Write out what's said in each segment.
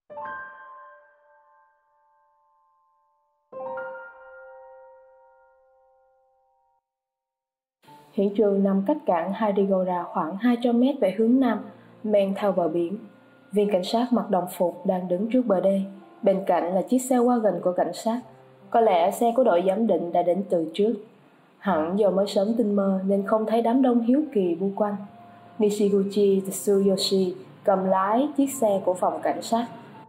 Hiện trường nằm cách cảng Hadigora khoảng 200 mét về hướng nam, men theo bờ biển. Viên cảnh sát mặc đồng phục đang đứng trước bờ đê, bên cạnh là chiếc xe wagon của cảnh sát. Có lẽ xe của đội giám định đã đến từ trước. Hẳn do mới sớm tinh mơ nên không thấy đám đông hiếu kỳ bu quanh. Nishiguchi Tsuyoshi cầm lái chiếc xe của phòng cảnh sát.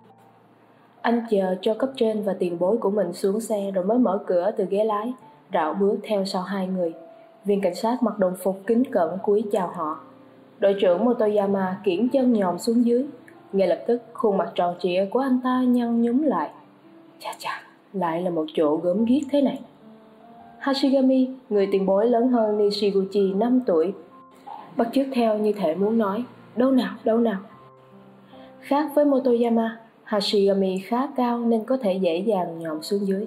Anh chờ cho cấp trên và tiền bối của mình xuống xe rồi mới mở cửa từ ghế lái, rảo bước theo sau hai người. Viên cảnh sát mặc đồng phục kính cẩn cúi chào họ. Đội trưởng Motoyama kiễng chân nhòm xuống dưới. Ngay lập tức khuôn mặt tròn trịa của anh ta nhăn nhúm lại. Chà, lại là một chỗ gớm ghiếc thế này. Hashigami, người tiền bối lớn hơn Nishiguchi 5 tuổi, bắt chước theo như thể muốn nói, đâu nào. Khác với Motoyama, Hashigami khá cao nên có thể dễ dàng nhòm xuống dưới.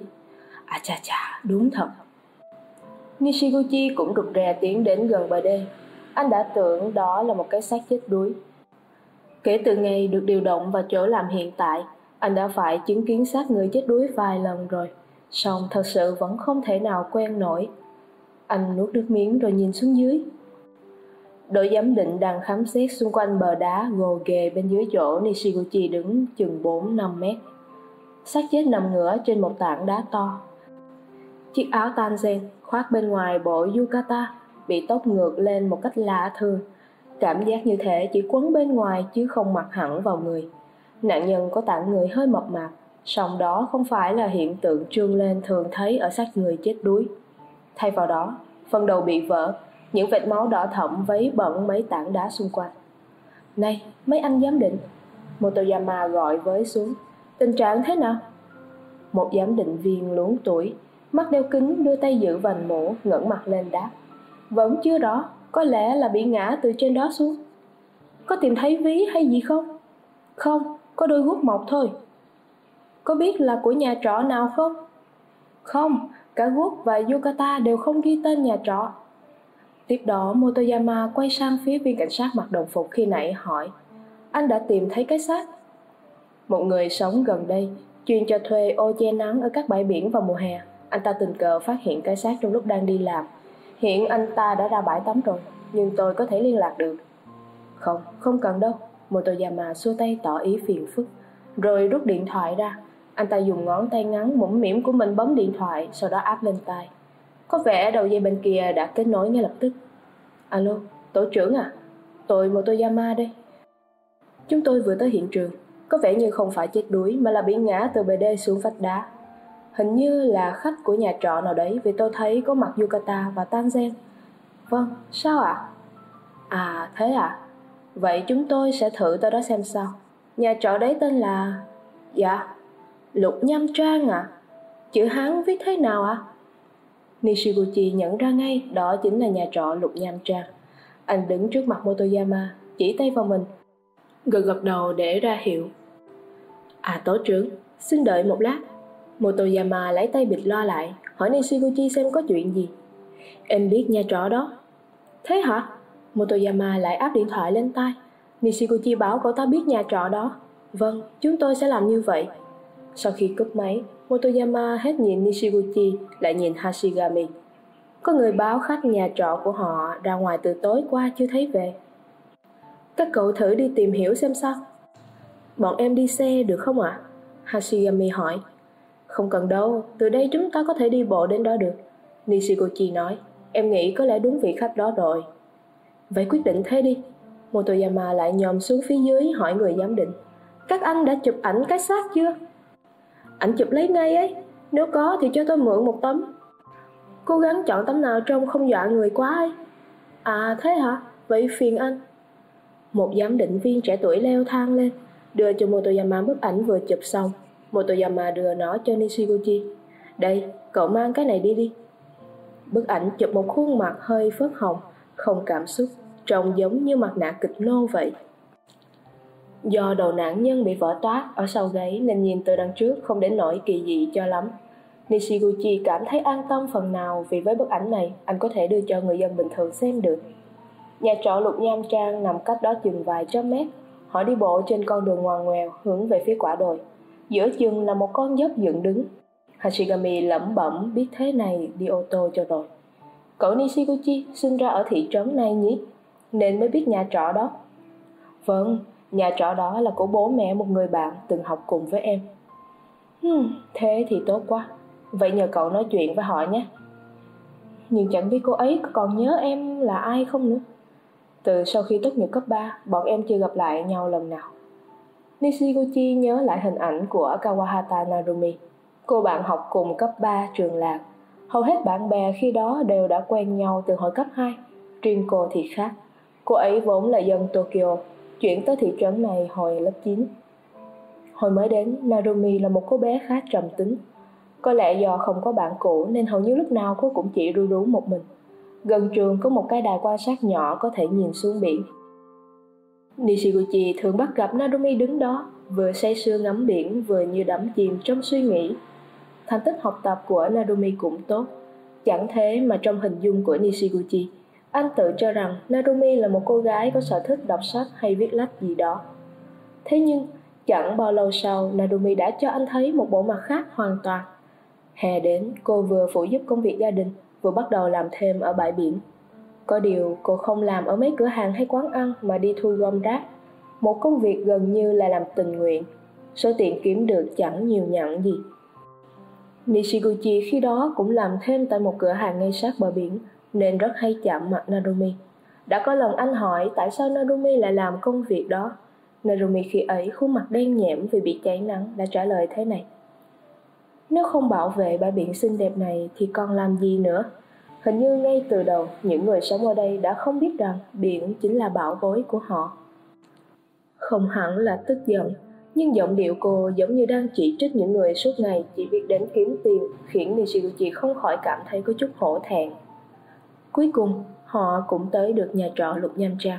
Đúng thật. Nishiguchi cũng rụt rè tiến đến gần bờ đê. Anh đã tưởng đó là một cái xác chết đuối. Kể từ ngày được điều động vào chỗ làm hiện tại, anh đã phải chứng kiến xác người chết đuối vài lần rồi, song thật sự vẫn không thể nào quen nổi. Anh nuốt nước miếng rồi nhìn xuống dưới. Đội giám định đang khám xét xung quanh bờ đá gồ ghề bên dưới chỗ Nishiguchi đứng chừng 4-5 mét. Xác chết nằm ngửa trên một tảng đá to. Chiếc áo tanzen khoác bên ngoài bộ yukata bị tóc ngược lên một cách lạ thường, cảm giác như thể chỉ quấn bên ngoài chứ không mặc hẳn vào người. Nạn nhân có tạng người hơi mập mạp, song đó không phải là hiện tượng trương lên thường thấy ở xác người chết đuối. Thay vào đó, phần đầu bị vỡ, những vệt máu đỏ thẫm vấy bẩn mấy tảng đá xung quanh. Này, mấy anh giám định, Motoyama gọi với xuống. Tình trạng thế nào? Một giám định viên luống tuổi, mắt đeo kính đưa tay giữ vành mũ, ngẩng mặt lên đáp. Vẫn chưa rõ, có lẽ là bị ngã từ trên đó xuống. Có tìm thấy ví hay gì không? Không, có đôi guốc mộc thôi. Có biết là của nhà trọ nào không? Không, cả guốc và yukata đều không ghi tên nhà trọ. Tiếp đó Motoyama quay sang phía viên cảnh sát mặc đồng phục khi nãy hỏi, anh đã tìm thấy cái xác? Một người sống gần đây, chuyên cho thuê ô che nắng ở các bãi biển vào mùa hè. Anh ta tình cờ phát hiện cái xác trong lúc đang đi làm. Hiện anh ta đã ra bãi tắm rồi, nhưng tôi có thể liên lạc được. Không cần đâu. Motoyama xua tay tỏ ý phiền phức, rồi rút điện thoại ra. Anh ta dùng ngón tay ngắn mũm mĩm của mình bấm điện thoại, sau đó áp lên tai. Có vẻ đầu dây bên kia đã kết nối ngay lập tức. Alo, tổ trưởng à? Tôi Motoyama đây. Chúng tôi vừa tới hiện trường. Có vẻ như không phải chết đuối mà là bị ngã từ bờ đê xuống vách đá. Hình như là khách của nhà trọ nào đấy, vì tôi thấy có mặc yukata và tanzen. Vâng, sao ạ? À thế à? Vậy chúng tôi sẽ thử tới đó xem sao. Nhà trọ đấy tên là... Dạ, Lục Nham Trang ạ. Chữ Hán viết thế nào ạ? Nishiguchi nhận ra ngay đó chính là nhà trọ Lục Nham Trang. Anh đứng trước mặt Motoyama, chỉ tay vào mình, gật đầu để ra hiệu. À tổ trưởng, xin đợi một lát. Motoyama lấy tay bịt loa lại, hỏi Nishiguchi xem có chuyện gì. Em biết nhà trọ đó. Thế hả? Motoyama lại áp điện thoại lên tai. Nishiguchi bảo cậu ta biết nhà trọ đó. Vâng, chúng tôi sẽ làm như vậy. Sau khi cúp máy, Motoyama hết nhìn Nishiguchi lại nhìn Hashigami. Có người báo khách nhà trọ của họ ra ngoài từ tối qua chưa thấy về. Các cậu thử đi tìm hiểu xem sao. Bọn em đi xe được không ạ? Hashigami hỏi. Không cần đâu, từ đây chúng ta có thể đi bộ đến đó được. Nishiguchi nói. Em nghĩ có lẽ đúng vị khách đó rồi. Vậy quyết định thế đi. Motoyama lại nhòm xuống phía dưới hỏi người giám định. Các anh đã chụp ảnh cái xác chưa? Ảnh chụp lấy ngay ấy. Nếu có thì cho tôi mượn một tấm. Cố gắng chọn tấm nào trông không dọa người quá ấy. À thế hả? Vậy phiền anh. Một giám định viên trẻ tuổi leo thang lên, đưa cho Motoyama bức ảnh vừa chụp xong. Motoyama đưa nó cho Nishiguchi. Đây, cậu mang cái này đi. Bức ảnh chụp một khuôn mặt hơi phớt hồng, không cảm xúc, trông giống như mặt nạ kịch nô vậy. Do đầu nạn nhân bị vỡ toác ở sau gáy nên nhìn từ đằng trước không đến nỗi kỳ dị cho lắm. Nishiguchi cảm thấy an tâm phần nào vì với bức ảnh này anh có thể đưa cho người dân bình thường xem được. Nhà trọ Lục Nham Trang nằm cách đó chừng vài trăm mét. Họ đi bộ trên con đường ngoằn ngoèo hướng về phía quả đồi. Giữa chừng là một con dốc dựng đứng. Hashigami lẩm bẩm biết thế này đi ô tô cho rồi. Cậu Nishiguchi sinh ra ở thị trấn này nhỉ? Nên mới biết nhà trọ đó. Vâng, nhà trọ đó là của bố mẹ một người bạn từng học cùng với em. Thế thì tốt quá. Vậy nhờ cậu nói chuyện với họ nhé. Nhưng chẳng biết cô ấy có còn nhớ em là ai không nữa. Từ sau khi tốt nghiệp cấp 3, bọn em chưa gặp lại nhau lần nào. Nishiguchi nhớ lại hình ảnh của Kawahata Narumi, cô bạn học cùng cấp 3 trường làng. Hầu hết bạn bè khi đó đều đã quen nhau từ hồi cấp 2. Riêng cô thì khác. Cô ấy vốn là dân Tokyo, chuyển tới thị trấn này hồi lớp 9. Hồi mới đến, Narumi là một cô bé khá trầm tính. Có lẽ do không có bạn cũ nên hầu như lúc nào cô cũng chỉ ru rú một mình. Gần trường có một cái đài quan sát nhỏ có thể nhìn xuống biển. Nishiguchi thường bắt gặp Narumi đứng đó, vừa say sưa ngắm biển vừa như đắm chìm trong suy nghĩ. Thành tích học tập của Narumi cũng tốt. Chẳng thế mà trong hình dung của Nishiguchi, anh tự cho rằng Narumi là một cô gái có sở thích đọc sách hay viết lách gì đó. Thế nhưng, chẳng bao lâu sau, Narumi đã cho anh thấy một bộ mặt khác hoàn toàn. Hè đến, cô vừa phụ giúp công việc gia đình, vừa bắt đầu làm thêm ở bãi biển. Có điều, cô không làm ở mấy cửa hàng hay quán ăn mà đi thu gom rác. Một công việc gần như là làm tình nguyện. Số tiền kiếm được chẳng nhiều nhặn gì. Nishiguchi khi đó cũng làm thêm tại một cửa hàng ngay sát bờ biển, nên rất hay chạm mặt Narumi. Đã có lần anh hỏi tại sao Narumi lại làm công việc đó. Narumi khi ấy khuôn mặt đen nhẽm vì bị cháy nắng đã trả lời thế này: Nếu không bảo vệ bãi biển xinh đẹp này thì còn làm gì nữa? Hình như ngay từ đầu những người sống ở đây đã không biết rằng biển chính là bảo bối của họ. Không hẳn là tức giận, nhưng giọng điệu cô giống như đang chỉ trích những người suốt ngày chỉ biết đến kiếm tiền, khiến Nishiguchi không khỏi cảm thấy có chút hổ thẹn. Cuối cùng, họ cũng tới được nhà trọ Lục Nham Trang.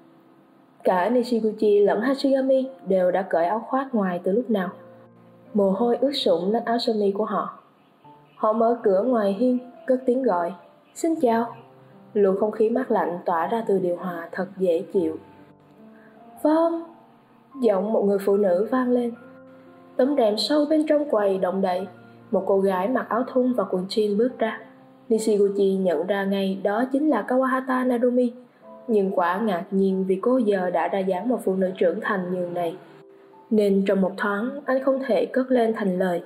Cả Nishiguchi lẫn Hashigami đều đã cởi áo khoác ngoài từ lúc nào. Mồ hôi ướt sũng lên áo sơ mi của họ. Họ mở cửa ngoài hiên, cất tiếng gọi: Xin chào. Luồng không khí mát lạnh tỏa ra từ điều hòa thật dễ chịu. Vâng, giọng một người phụ nữ vang lên. Tấm rèm sâu bên trong quầy động đậy. Một cô gái mặc áo thun và quần jean bước ra. Nishiguchi nhận ra ngay đó chính là Kawahata Narumi. Nhưng quả ngạc nhiên vì cô giờ đã ra dáng một phụ nữ trưởng thành như này, nên trong một thoáng anh không thể cất lên thành lời.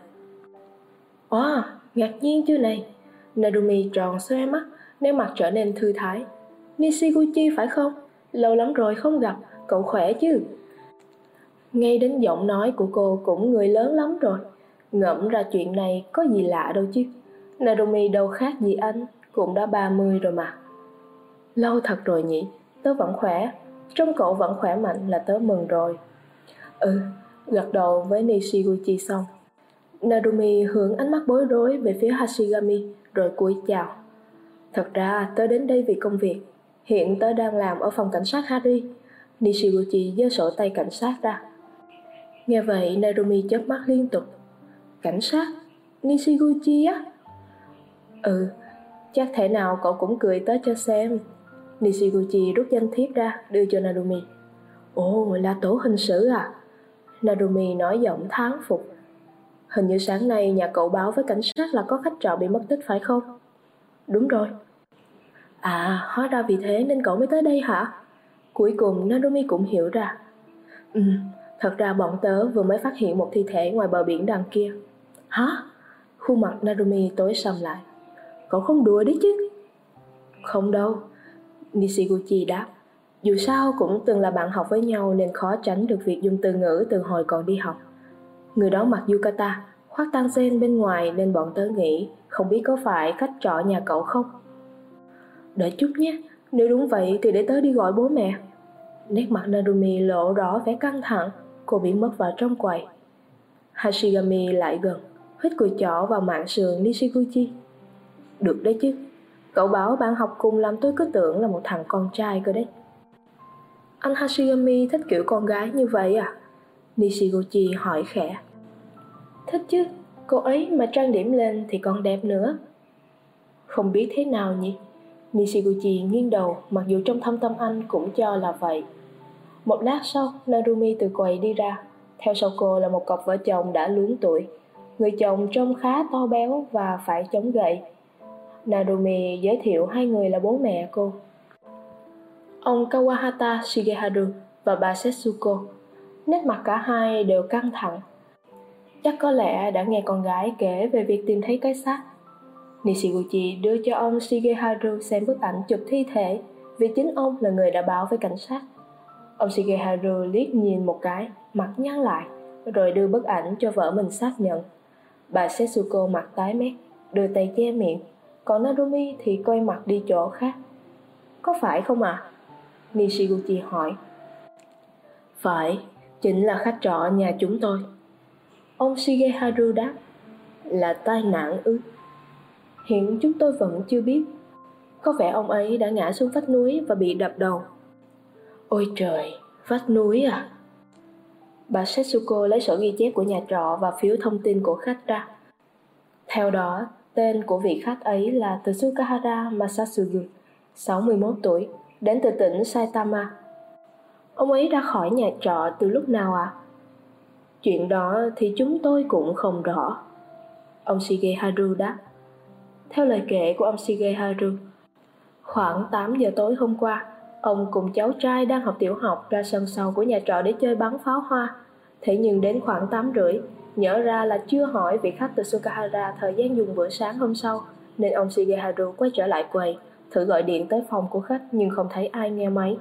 Ngạc nhiên chưa này? Narumi tròn xoe mắt, nét mặt trở nên thư thái. Nishiguchi phải không? Lâu lắm rồi không gặp, cậu khỏe chứ? Ngay đến giọng nói của cô cũng người lớn lắm rồi. Ngẫm ra chuyện này có gì lạ đâu chứ. Narumi đâu khác gì anh, cũng đã 30 rồi mà. Lâu thật rồi nhỉ, tớ vẫn khỏe. Trông cậu vẫn khỏe mạnh là tớ mừng rồi. Gật đầu với Nishiguchi xong, Narumi hướng ánh mắt bối rối về phía Hashigami rồi cúi chào. Thật ra tớ đến đây vì công việc. Hiện tớ đang làm ở phòng cảnh sát Hari. Nishiguchi giơ sổ tay cảnh sát ra. Nghe vậy Narumi chớp mắt liên tục. Cảnh sát? Nishiguchi á? Chắc thể nào cậu cũng cười tớ cho xem. Nishiguchi rút danh thiếp ra đưa cho Narumi. Ồ, là tổ hình sự à? Narumi nói giọng thán phục. Hình như sáng nay nhà cậu báo với cảnh sát là có khách trọ bị mất tích phải không? Đúng rồi. Hóa ra vì thế nên cậu mới tới đây hả? Cuối cùng Narumi cũng hiểu ra. Thật ra bọn tớ vừa mới phát hiện một thi thể ngoài bờ biển đằng kia. Hả? Khuôn mặt Narumi tối sầm lại. Cậu không đùa đấy chứ? Không đâu, Nishiguchi đáp. Dù sao cũng từng là bạn học với nhau nên khó tránh được việc dùng từ ngữ từ hồi còn đi học. Người đó mặc yukata, khoác tang sen bên ngoài nên bọn tớ nghĩ không biết có phải khách trọ nhà cậu không. Đợi chút nhé, nếu đúng vậy thì để tớ đi gọi bố mẹ. Nét mặt Narumi lộ rõ vẻ căng thẳng, cô biến mất vào trong quầy. Hashigami lại gần, hít cùi chỏ vào mạn sườn Nishiguchi. Được đấy chứ, cậu bảo bạn học cùng làm tôi cứ tưởng là một thằng con trai cơ đấy. Anh Hashigami thích kiểu con gái như vậy à? Nishiguchi hỏi khẽ. Thích chứ, cô ấy mà trang điểm lên thì còn đẹp nữa. Không biết thế nào nhỉ? Nishiguchi nghiêng đầu, mặc dù trong thâm tâm anh cũng cho là vậy. Một lát sau, Narumi từ quầy đi ra. Theo sau cô là một cặp vợ chồng đã luống tuổi. Người chồng trông khá to béo và phải chống gậy. Narumi giới thiệu hai người là bố mẹ cô. Ông Kawahata Shigeharu và bà Setsuko. Nét mặt cả hai đều căng thẳng. Chắc có lẽ đã nghe con gái kể về việc tìm thấy cái xác. Nishiguchi đưa cho ông Shigeharu xem bức ảnh chụp thi thể, vì chính ông là người đã báo với cảnh sát. Ông Shigeharu liếc nhìn một cái, mặt nhăn lại, rồi đưa bức ảnh cho vợ mình xác nhận. Bà Setsuko mặt tái mét, đưa tay che miệng, còn Narumi thì quay mặt đi chỗ khác. Có phải không ạ? Nishiguchi hỏi. Phải, chính là khách trọ nhà chúng tôi. Ông Shigeharu đáp. Là tai nạn ư? Hiện chúng tôi vẫn chưa biết. Có vẻ ông ấy đã ngã xuống vách núi và bị đập đầu. Ôi trời, vách núi à? Bà Setsuko lấy sổ ghi chép của nhà trọ và phiếu thông tin của khách ra. Theo đó, tên của vị khách ấy là Tsukahara Masatsugu, 61 tuổi, đến từ tỉnh Saitama. Ông ấy ra khỏi nhà trọ từ lúc nào ạ? Chuyện đó thì chúng tôi cũng không rõ. Ông Shigeharu đáp. Theo lời kể của ông Shigeharu, khoảng 8 giờ tối hôm qua, ông cùng cháu trai đang học tiểu học ra sân sau của nhà trọ để chơi bắn pháo hoa. Thế nhưng đến khoảng 8:30, nhớ ra là chưa hỏi vị khách từ Tsukahara thời gian dùng bữa sáng hôm sau, nên ông Shigeharu quay trở lại quầy, thử gọi điện tới phòng của khách nhưng không thấy ai nghe máy.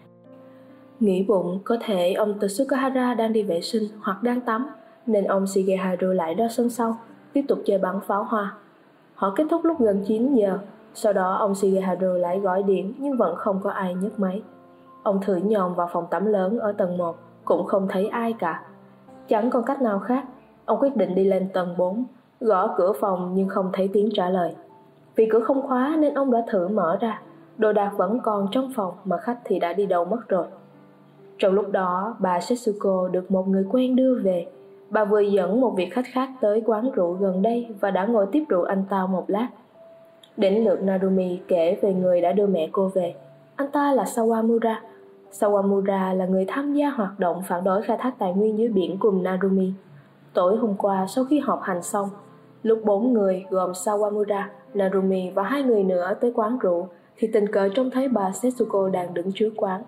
Nghĩ bụng có thể ông Tsukahara đang đi vệ sinh hoặc đang tắm, nên ông Shigeharu lại ra sân sau, tiếp tục chơi bắn pháo hoa. Họ kết thúc lúc gần 9 giờ, sau đó ông Shigeharu lại gọi điện nhưng vẫn không có ai nhấc máy. Ông thử nhòm vào phòng tắm lớn ở tầng 1, cũng không thấy ai cả. Chẳng còn cách nào khác, ông quyết định đi lên tầng 4, gõ cửa phòng nhưng không thấy tiếng trả lời. Vì cửa không khóa nên ông đã thử mở ra, đồ đạc vẫn còn trong phòng mà khách thì đã đi đâu mất rồi. Trong lúc đó, bà Setsuko được một người quen đưa về. Bà vừa dẫn một vị khách khác tới quán rượu gần đây và đã ngồi tiếp rượu anh ta một lát. Đến lượt Narumi kể về người đã đưa mẹ cô về. Anh ta là Sawamura. Sawamura là người tham gia hoạt động phản đối khai thác tài nguyên dưới biển cùng Narumi. Tối hôm qua sau khi họp hành xong, lúc 4 người gồm Sawamura, Narumi và 2 người nữa tới quán rượu, thì tình cờ trông thấy bà Setsuko đang đứng trước quán.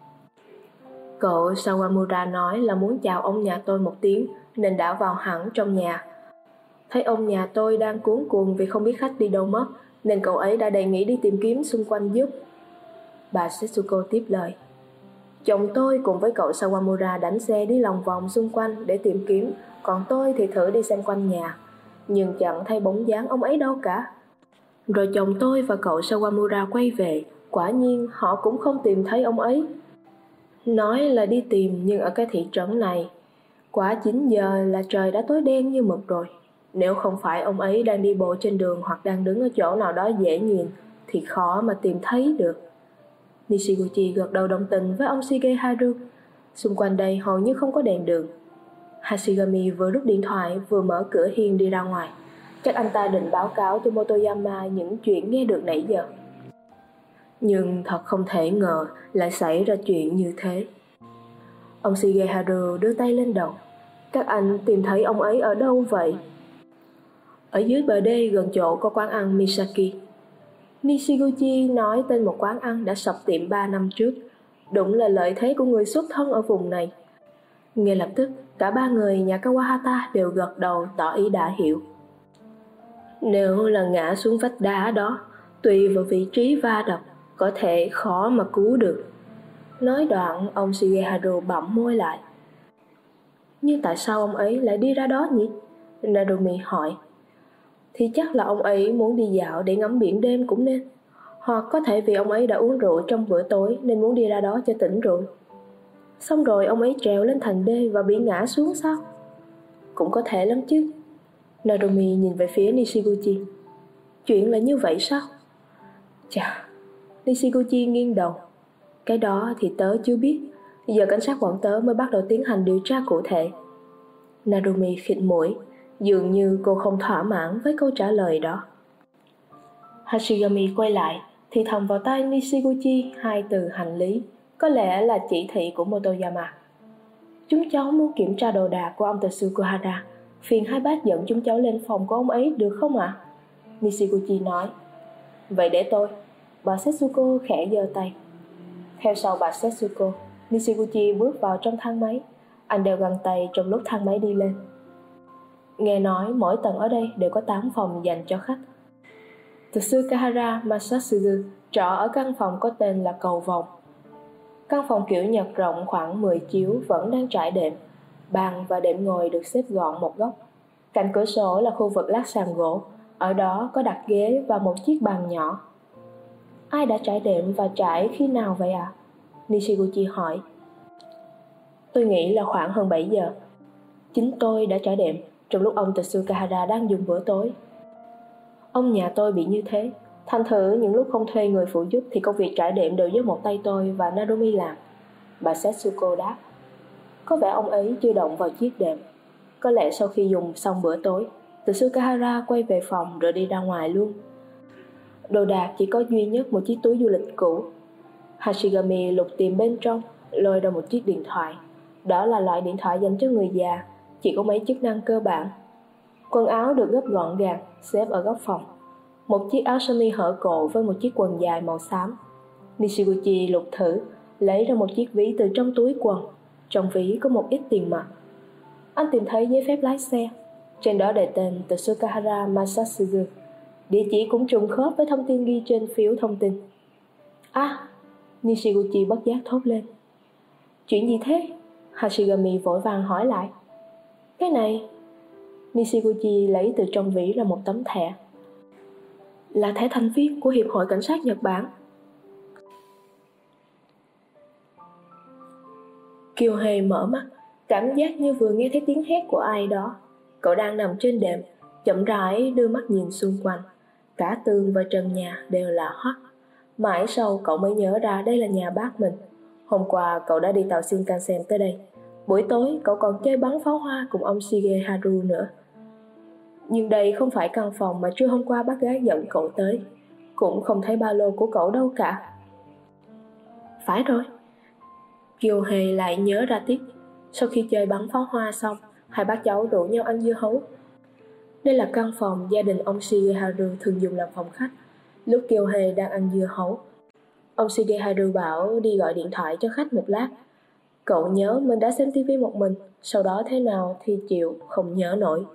Cậu Sawamura nói là muốn chào ông nhà tôi một tiếng nên đã vào hẳn trong nhà. Thấy ông nhà tôi đang cuống cuồng vì không biết khách đi đâu mất, nên cậu ấy đã đề nghị đi tìm kiếm xung quanh giúp. Bà Setsuko tiếp lời. Chồng tôi cùng với cậu Sawamura đánh xe đi lòng vòng xung quanh để tìm kiếm, còn tôi thì thử đi xem quanh nhà, nhưng chẳng thấy bóng dáng ông ấy đâu cả. Rồi chồng tôi và cậu Sawamura quay về, quả nhiên họ cũng không tìm thấy ông ấy. Nói là đi tìm nhưng ở cái thị trấn này, quá 9 giờ là trời đã tối đen như mực rồi. Nếu không phải ông ấy đang đi bộ trên đường hoặc đang đứng ở chỗ nào đó dễ nhìn thì khó mà tìm thấy được. Nishiguchi gật đầu đồng tình với ông Shigeharu. Xung quanh đây hầu như không có đèn đường. Hashigami vừa rút điện thoại vừa mở cửa hiên đi ra ngoài. Chắc anh ta định báo cáo cho Motoyama những chuyện nghe được nãy giờ. Nhưng thật không thể ngờ lại xảy ra chuyện như thế. Ông Shigeharu đưa tay lên đầu. Các anh tìm thấy ông ấy ở đâu vậy? Ở dưới bờ đê gần chỗ có quán ăn Misaki. Nishiguchi nói tên một quán ăn đã sập tiệm 3 năm trước. Đúng là lợi thế của người xuất thân ở vùng này. Ngay lập tức, cả ba người nhà Kawahata đều gật đầu tỏ ý đã hiểu. Nếu là ngã xuống vách đá đó, tùy vào vị trí va đập, có thể khó mà cứu được. Nói đoạn, ông Shigeharu bặm môi lại. Nhưng tại sao ông ấy lại đi ra đó nhỉ? Narumi hỏi. Thì chắc là ông ấy muốn đi dạo để ngắm biển đêm cũng nên. Hoặc có thể vì ông ấy đã uống rượu trong bữa tối nên muốn đi ra đó cho tỉnh rượu. Xong rồi ông ấy trèo lên thành đê và bị ngã xuống sao? Cũng có thể lắm chứ. Narumi nhìn về phía Nishiguchi. Chuyện là như vậy sao? Chà, Nishiguchi nghiêng đầu. Cái đó thì tớ chưa biết. Giờ cảnh sát bọn tớ mới bắt đầu tiến hành điều tra cụ thể. Narumi khịt mũi. Dường như cô không thỏa mãn với câu trả lời đó. Hashigami quay lại thì thầm vào tai Nishiguchi 2 từ hành lý. Có lẽ là chỉ thị của Motoyama. Chúng cháu muốn kiểm tra đồ đạc của ông Tsukuhara. Phiền hai bác dẫn chúng cháu lên phòng của ông ấy được không ạ? Nishiguchi nói. Vậy để tôi. Bà Setsuko khẽ giơ tay. Theo sau bà Setsuko, Nishiguchi bước vào trong thang máy. Anh đeo găng tay trong lúc thang máy đi lên. Nghe nói mỗi tầng ở đây đều có 8 phòng dành cho khách. Tsukahara Masatsugu trọ ở căn phòng có tên là cầu vồng. Căn phòng kiểu Nhật rộng khoảng 10 chiếu vẫn đang trải đệm. Bàn và đệm ngồi được xếp gọn một góc. Cạnh cửa sổ là khu vực lát sàn gỗ. Ở đó có đặt ghế và một chiếc bàn nhỏ. Ai đã trải đệm và trải khi nào vậy ạ? Nishiguchi hỏi. Tôi nghĩ là khoảng hơn 7 giờ. Chính tôi đã trải đệm trong lúc ông Tsukahara đang dùng bữa tối. Ông nhà tôi bị như thế. Thành thử những lúc không thuê người phụ giúp thì công việc trải đệm đều do một tay tôi và Narumi làm. Bà Setsuko đáp. Có vẻ ông ấy chưa động vào chiếc đệm. Có lẽ sau khi dùng xong bữa tối, Tsukahara quay về phòng rồi đi ra ngoài luôn. Đồ đạc chỉ có duy nhất một chiếc túi du lịch cũ. Hashigami lục tìm bên trong, lôi ra một chiếc điện thoại. Đó là loại điện thoại dành cho người già, chỉ có mấy chức năng cơ bản. Quần áo được gấp gọn gàng, xếp ở góc phòng. Một chiếc áo sơ mi hở cổ với một chiếc quần dài màu xám. Nishiguchi lục thử, lấy ra một chiếc ví từ trong túi quần. Trong ví có một ít tiền mặt. Anh tìm thấy giấy phép lái xe. Trên đó đề tên Tsukahara Masatsugu. Địa chỉ cũng trùng khớp với thông tin ghi trên phiếu thông tin. Nishiguchi bất giác thốt lên. Chuyện gì thế? Hashigami vội vàng hỏi lại. Cái này. Nishiguchi lấy từ trong ví ra một tấm thẻ. Là thẻ thành viên của Hiệp hội Cảnh sát Nhật Bản. Kyohei mở mắt, cảm giác như vừa nghe thấy tiếng hét của ai đó. Cậu đang nằm trên đệm, chậm rãi đưa mắt nhìn xung quanh. Cả tường và trần nhà đều là hoắt. Mãi sau cậu mới nhớ ra đây là nhà bác mình. Hôm qua cậu đã đi tàu Shinkansen tới đây. Buổi tối cậu còn chơi bắn pháo hoa cùng ông Shigeharu nữa. Nhưng đây không phải căn phòng mà trưa hôm qua bác gái dẫn cậu tới. Cũng không thấy ba lô của cậu đâu cả. Phải rồi. Kyohei lại nhớ ra tiếp. Sau khi chơi bắn pháo hoa xong, hai bác cháu rủ nhau ăn dưa hấu. Đây là căn phòng gia đình ông Shigeharu thường dùng làm phòng khách. Lúc Kyohei đang ăn dưa hấu, ông Shigeharu bảo đi gọi điện thoại cho khách một lát. Cậu nhớ mình đã xem tivi một mình, sau đó thế nào thì chịu không nhớ nổi.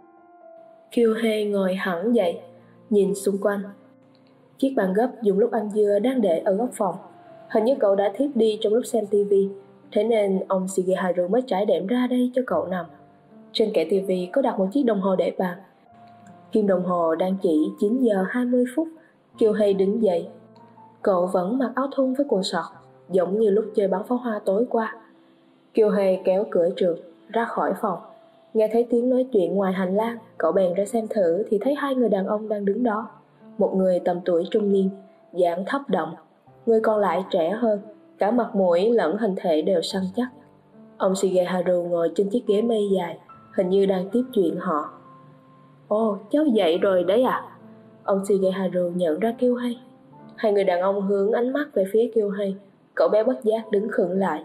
Kyohei ngồi hẳn dậy, nhìn xung quanh. Chiếc bàn gấp dùng lúc ăn dưa đang để ở góc phòng. Hình như cậu đã thiếp đi trong lúc xem tivi, thế nên ông Shigeharu mới trải đệm ra đây cho cậu nằm. Trên kệ tivi có đặt một chiếc đồng hồ để bàn. Kim đồng hồ đang chỉ 9 giờ 20 phút. Kyohei đứng dậy. Cậu vẫn mặc áo thun với quần sọt, giống như lúc chơi bắn pháo hoa tối qua. Kyohei kéo cửa trượt ra khỏi phòng. Nghe thấy tiếng nói chuyện ngoài hành lang, cậu bèn ra xem thử thì thấy hai người đàn ông đang đứng đó. Một người tầm tuổi trung niên, dáng thấp động. Người còn lại trẻ hơn, cả mặt mũi lẫn hình thể đều săn chắc. Ông Shigeharu ngồi trên chiếc ghế mây dài, hình như đang tiếp chuyện họ. Ồ, cháu dậy rồi đấy à? Ông Shigeharu nhận ra Kyohei. Hai người đàn ông hướng ánh mắt về phía Kyohei. Cậu bé bất giác đứng khựng lại.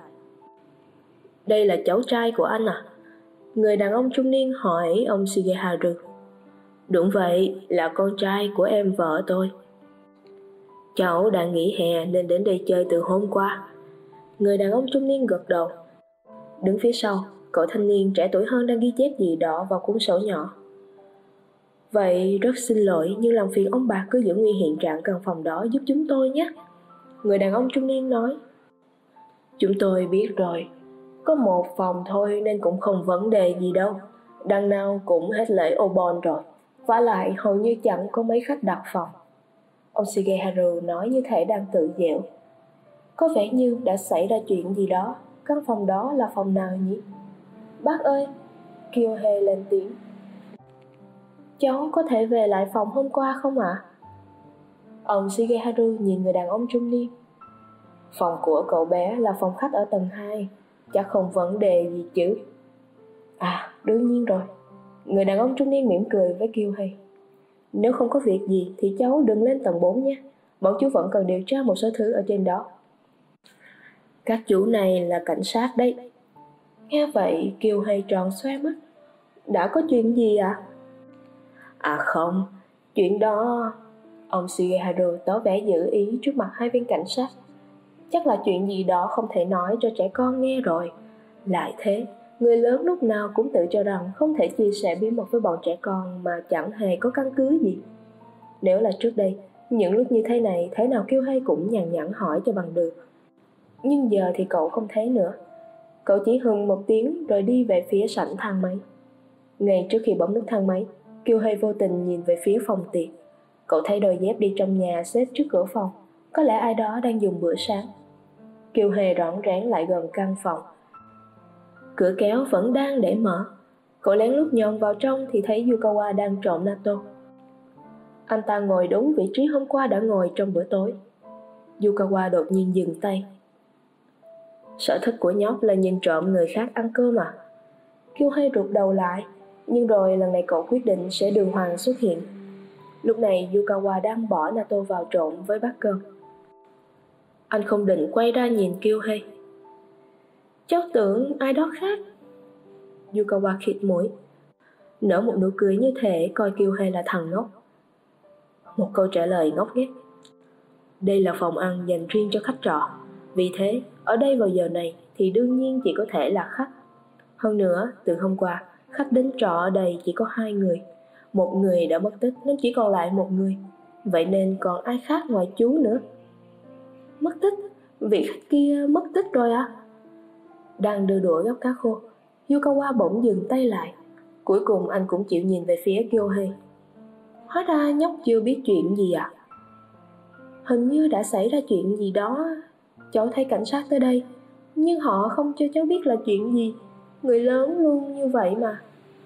Đây là cháu trai của anh à? Người đàn ông trung niên hỏi ông Shigeharu. Đúng vậy, là con trai của em vợ tôi. Cháu đang nghỉ hè nên đến đây chơi từ hôm qua. Người đàn ông trung niên gật đầu. Đứng phía sau, cậu thanh niên trẻ tuổi hơn đang ghi chép gì đó vào cuốn sổ nhỏ. Vậy rất xin lỗi nhưng làm phiền ông bà cứ giữ nguyên hiện trạng căn phòng đó giúp chúng tôi nhé. Người đàn ông trung niên nói. Chúng tôi biết rồi. Có một phòng thôi nên cũng không vấn đề gì đâu. Đằng nào cũng hết lễ Obon rồi. Vả lại hầu như chẳng có mấy khách đặt phòng. Ông Shigeharu nói như thể đang tự dễu. Có vẻ như đã xảy ra chuyện gì đó. Căn phòng đó là phòng nào nhỉ? Bác ơi! Kyohei lên tiếng. Cháu có thể về lại phòng hôm qua không ạ? Ông Shigeharu nhìn người đàn ông trung niên. Phòng của cậu bé là phòng khách ở tầng 2. Chắc không vấn đề gì chứ? À, đương nhiên rồi. Người đàn ông trung niên mỉm cười với Kyohei. Nếu không có việc gì thì cháu đừng lên tầng 4 nhé. Bọn chú vẫn cần điều tra một số thứ ở trên đó. Các chú này là cảnh sát đấy. Nghe vậy Kiều Hay tròn xoe mắt. Đã có chuyện gì à? À không, chuyện đó... Ông Sugihiro tỏ vẻ giữ ý trước mặt hai viên cảnh sát. Chắc là chuyện gì đó không thể nói cho trẻ con nghe rồi. Lại thế, người lớn lúc nào cũng tự cho rằng không thể chia sẻ bí mật với bọn trẻ con mà chẳng hề có căn cứ gì. Nếu là trước đây, những lúc như thế này thế nào Kiêu Hay cũng nhàn nhãn hỏi cho bằng được. Nhưng giờ thì cậu không thế nữa. Cậu chỉ hừm một tiếng rồi đi về phía sảnh thang máy. Ngay trước khi bấm nút thang máy, Kiêu Hay vô tình nhìn về phía phòng tiệc. Cậu thấy đôi dép đi trong nhà xếp trước cửa phòng. Có lẽ ai đó đang dùng bữa sáng. Kiêu Hay rón rén lại gần căn phòng. Cửa kéo vẫn đang để mở. Cậu lén lút nhòm vào trong thì thấy Yukawa đang trộn natto. Anh ta ngồi đúng vị trí hôm qua đã ngồi trong bữa tối. Yukawa đột nhiên dừng tay. Sở thích của nhóc là nhìn trộm người khác ăn cơm à? Kiêu Hay rụt đầu lại, nhưng rồi lần này cậu quyết định sẽ đường hoàng xuất hiện. Lúc này Yukawa đang bỏ natto vào trộn với bát cơm. Anh không định quay ra nhìn Kiêu Hay. Cháu tưởng ai đó khác. Yukawa khịt mũi, nở một nụ cười như thể coi Kiêu Hay là thằng ngốc. Một câu trả lời ngốc nghếch. Đây là phòng ăn dành riêng cho khách trọ. Vì thế, ở đây vào giờ này thì đương nhiên chỉ có thể là khách. Hơn nữa, từ hôm qua, khách đến trọ ở đây chỉ có 2 người. Một người đã mất tích nên chỉ còn lại một người. Vậy nên còn ai khác ngoài chú nữa? Mất tích? Vị khách kia mất tích rồi à? Đang đưa đũa gắp cá khô, Yukawa bỗng dừng tay lại. Cuối cùng anh cũng chịu nhìn về phía Kyohei. Hóa ra nhóc chưa biết chuyện gì à? Hình như đã xảy ra chuyện gì đó. Cháu thấy cảnh sát tới đây, nhưng họ không cho cháu biết là chuyện gì. Người lớn luôn như vậy mà.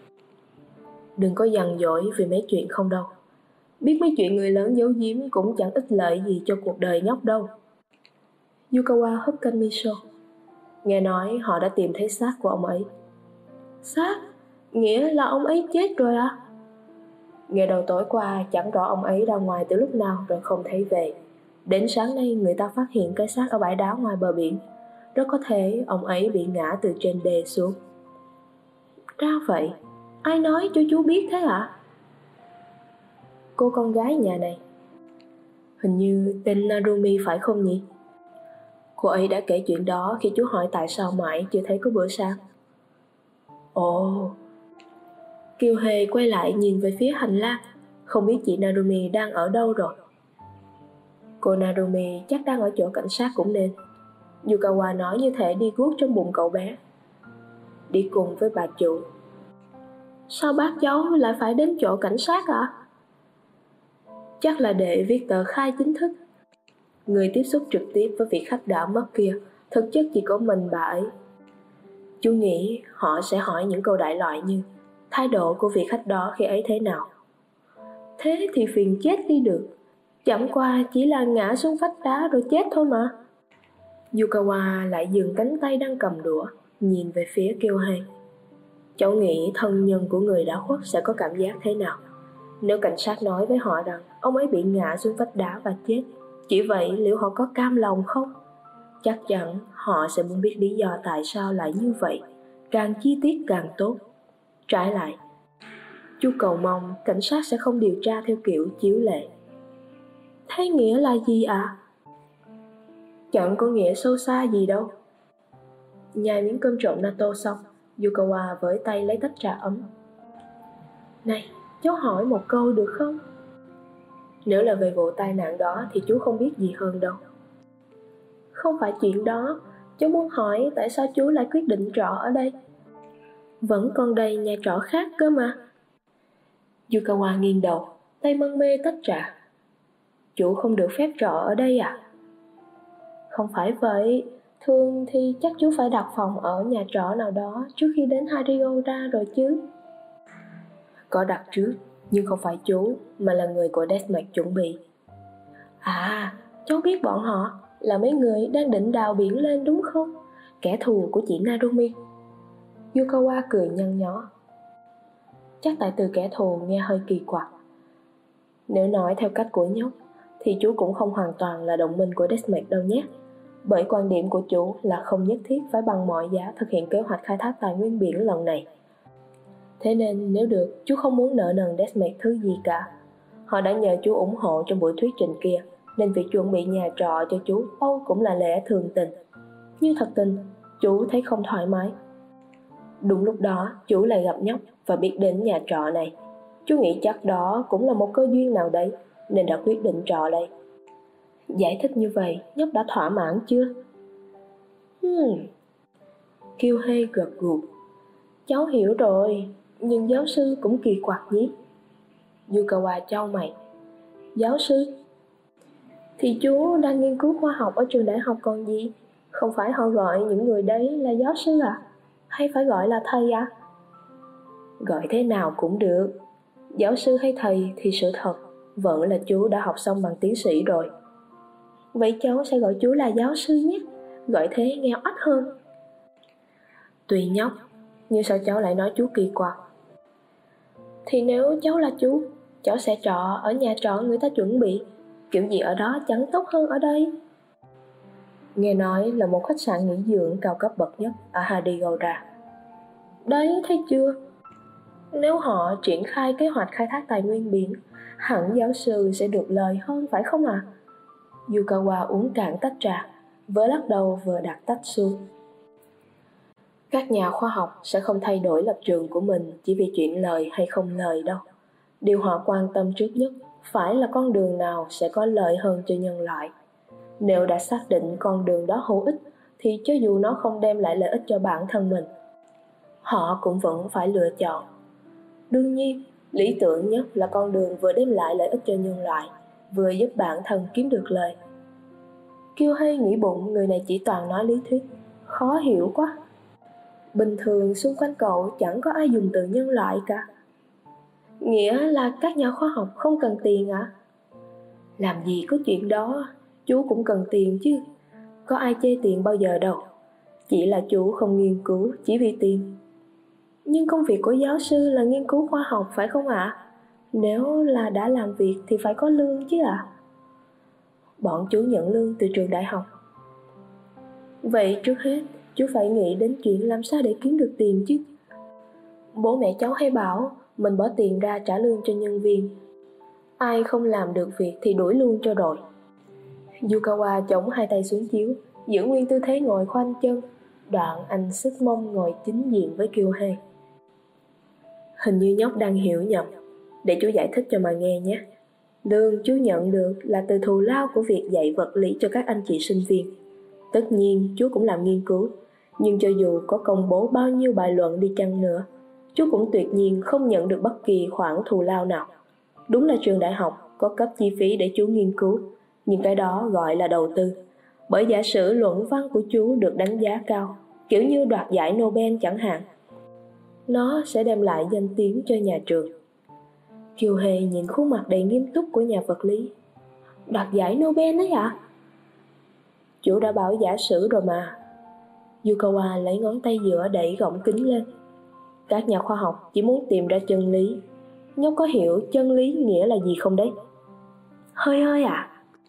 Đừng có dằn dỗi vì mấy chuyện không đâu. Biết mấy chuyện người lớn giấu giếm cũng chẳng ích lợi gì cho cuộc đời nhóc đâu. Yukawa húp canh miso. Nghe nói họ đã tìm thấy xác của ông ấy. Xác? Nghĩa là ông ấy chết rồi à? Ngày đầu tối qua chẳng rõ ông ấy ra ngoài từ lúc nào rồi không thấy về. Đến sáng nay người ta phát hiện cái xác ở bãi đá ngoài bờ biển. Rất có thể ông ấy bị ngã từ trên đê xuống. Ra vậy? Ai nói cho chú biết thế ạ? Cô con gái nhà này. Hình như tên Narumi phải không nhỉ? Cô ấy đã kể chuyện đó khi chú hỏi tại sao mãi chưa thấy có bữa sáng. Ồ. Kiều Hề quay lại nhìn về phía hành lang. Không biết chị Narumi đang ở đâu rồi. Cô Narumi chắc đang ở chỗ cảnh sát cũng nên. Yukawa nói như thể đi guốc trong bụng cậu bé. Đi cùng với bà chủ. Sao bác cháu lại phải đến chỗ cảnh sát ạ? Chắc là để viết tờ khai chính thức. Người tiếp xúc trực tiếp với vị khách đã mất kia thực chất chỉ có mình bà ấy. Chú nghĩ họ sẽ hỏi những câu đại loại như thái độ của vị khách đó khi ấy thế nào. Thế thì phiền chết đi được. Chẳng qua chỉ là ngã xuống vách đá rồi chết thôi mà. Yukawa lại dừng cánh tay đang cầm đũa, nhìn về phía Kyohei. Cháu nghĩ thân nhân của người đã khuất sẽ có cảm giác thế nào nếu cảnh sát nói với họ rằng ông ấy bị ngã xuống vách đá và chết. Chỉ vậy liệu họ có cam lòng không? Chắc chắn họ sẽ muốn biết lý do tại sao lại như vậy, càng chi tiết càng tốt. Trái lại, chú cầu mong cảnh sát sẽ không điều tra theo kiểu chiếu lệ. Thế nghĩa là gì ạ? Chẳng có nghĩa sâu xa gì đâu. Nhai miếng cơm trộn natto xong, Yukawa với tay lấy tách trà ấm. Này, cháu hỏi một câu được không? Nếu là về vụ tai nạn đó thì chú không biết gì hơn đâu. Không phải chuyện đó, cháu muốn hỏi tại sao chú lại quyết định trọ ở đây? Vẫn còn đầy nhà trọ khác cơ mà. Yukawa nghiêng đầu, tay mân mê tách trà. Chú không được phép trọ ở đây à? Không phải vậy, thường thì chắc chú phải đặt phòng ở nhà trọ nào đó trước khi đến Hariora rồi chứ. Có đặt trước, nhưng không phải chú, mà là người của Desmond chuẩn bị. À, cháu biết bọn họ là mấy người đang định đào biển lên đúng không? Kẻ thù của chị Narumi. Yukawa cười nhăn nhó. Chắc tại từ kẻ thù nghe hơi kỳ quặc. Nếu nói theo cách của nhóc, thì chú cũng không hoàn toàn là đồng minh của Desmond đâu nhé. bởi quan điểm của chú là không nhất thiết phải bằng mọi giá thực hiện kế hoạch khai thác tài nguyên biển lần này. Thế nên nếu được, chú không muốn nợ nần Desmond thứ gì cả. Họ đã nhờ chú ủng hộ trong buổi thuyết trình kia, nên việc chuẩn bị nhà trọ cho chú Âu cũng là lẽ thường tình. Nhưng thật tình, chú thấy không thoải mái. Đúng lúc đó, chú lại gặp Nhóc và biết đến nhà trọ này. Chú nghĩ chắc đó cũng là một cơ duyên nào đấy, nên đã quyết định trọ đây. Giải thích như vậy, Nhóc đã thỏa mãn chưa? Kiêu Hê gật gù. Cháu hiểu rồi, nhưng giáo sư cũng kỳ quặc nhỉ? Yukawa chau mày. Giáo sư? Thì chú đang nghiên cứu khoa học ở trường đại học còn gì? Không phải họ gọi những người đấy là giáo sư à? Hay phải gọi là thầy à? Gọi thế nào cũng được. Giáo sư hay thầy thì sự thật vẫn là chú đã học xong bằng tiến sĩ rồi. Vậy cháu sẽ gọi chú là giáo sư nhé. Gọi thế nghe oách hơn. Tùy Nhóc, nhưng sao cháu lại nói chú kỳ quặc? Thì nếu cháu là chú, cháu sẽ trọ ở nhà trọ người ta chuẩn bị. Kiểu gì ở đó chẳng tốt hơn ở đây. Nghe nói là một khách sạn nghỉ dưỡng cao cấp bậc nhất ở Hadigora. Đấy, thấy chưa? Nếu họ triển khai kế hoạch khai thác tài nguyên biển, hẳn giáo sư sẽ được lời hơn phải không ạ? Yukawa uống cạn tách trà, vừa lắc đầu vừa đặt tách xuống. Các nhà khoa học sẽ không thay đổi lập trường của mình chỉ vì chuyện lời hay không lời đâu. Điều họ quan tâm trước nhất phải là con đường nào sẽ có lợi hơn cho nhân loại. Nếu đã xác định con đường đó hữu ích, thì cho dù nó không đem lại lợi ích cho bản thân mình, họ cũng vẫn phải lựa chọn. Đương nhiên, lý tưởng nhất là con đường vừa đem lại lợi ích cho nhân loại, vừa giúp bản thân kiếm được lời. Kiêu Hê nghĩ bụng người này chỉ toàn nói lý thuyết, khó hiểu quá. Bình thường xung quanh cậu chẳng có ai dùng từ nhân loại cả. Nghĩa là các nhà khoa học không cần tiền à? Làm gì có chuyện đó, chú cũng cần tiền chứ. Có ai chê tiền bao giờ đâu. Chỉ là chú không nghiên cứu chỉ vì tiền. Nhưng công việc của giáo sư là nghiên cứu khoa học phải không ạ? Nếu là đã làm việc thì phải có lương chứ ạ? Bọn chú nhận lương từ trường đại học. Vậy trước hết, chú phải nghĩ đến chuyện làm sao để kiếm được tiền chứ. Bố mẹ cháu hay bảo mình bỏ tiền ra trả lương cho nhân viên. Ai không làm được việc thì đuổi luôn cho rồi. Yukawa chống hai tay xuống chiếu, giữ nguyên tư thế ngồi khoanh chân. Đoạn anh xích mông ngồi chính diện với Kiêu Hê. Hình như Nhóc đang hiểu nhầm. Để chú giải thích cho mà nghe nhé. Lương chú nhận được là từ thù lao của việc dạy vật lý cho các anh chị sinh viên. Tất nhiên chú cũng làm nghiên cứu, nhưng cho dù có công bố bao nhiêu bài luận đi chăng nữa, chú cũng tuyệt nhiên không nhận được bất kỳ khoản thù lao nào. Đúng là trường đại học có cấp chi phí để chú nghiên cứu, nhưng cái đó gọi là đầu tư. Bởi giả sử luận văn của chú được đánh giá cao, kiểu như đoạt giải Nobel chẳng hạn, nó sẽ đem lại danh tiếng cho nhà trường. Kiều Hề nhìn khuôn mặt đầy nghiêm túc của nhà vật lý. Đoạt giải Nobel đấy ạ? Chú đã bảo giả sử rồi mà. Yukawa lấy ngón tay giữa đẩy gọng kính lên. Các nhà khoa học chỉ muốn tìm ra chân lý. Nhóc có hiểu chân lý nghĩa là gì không đấy? Hơi hơi ạ.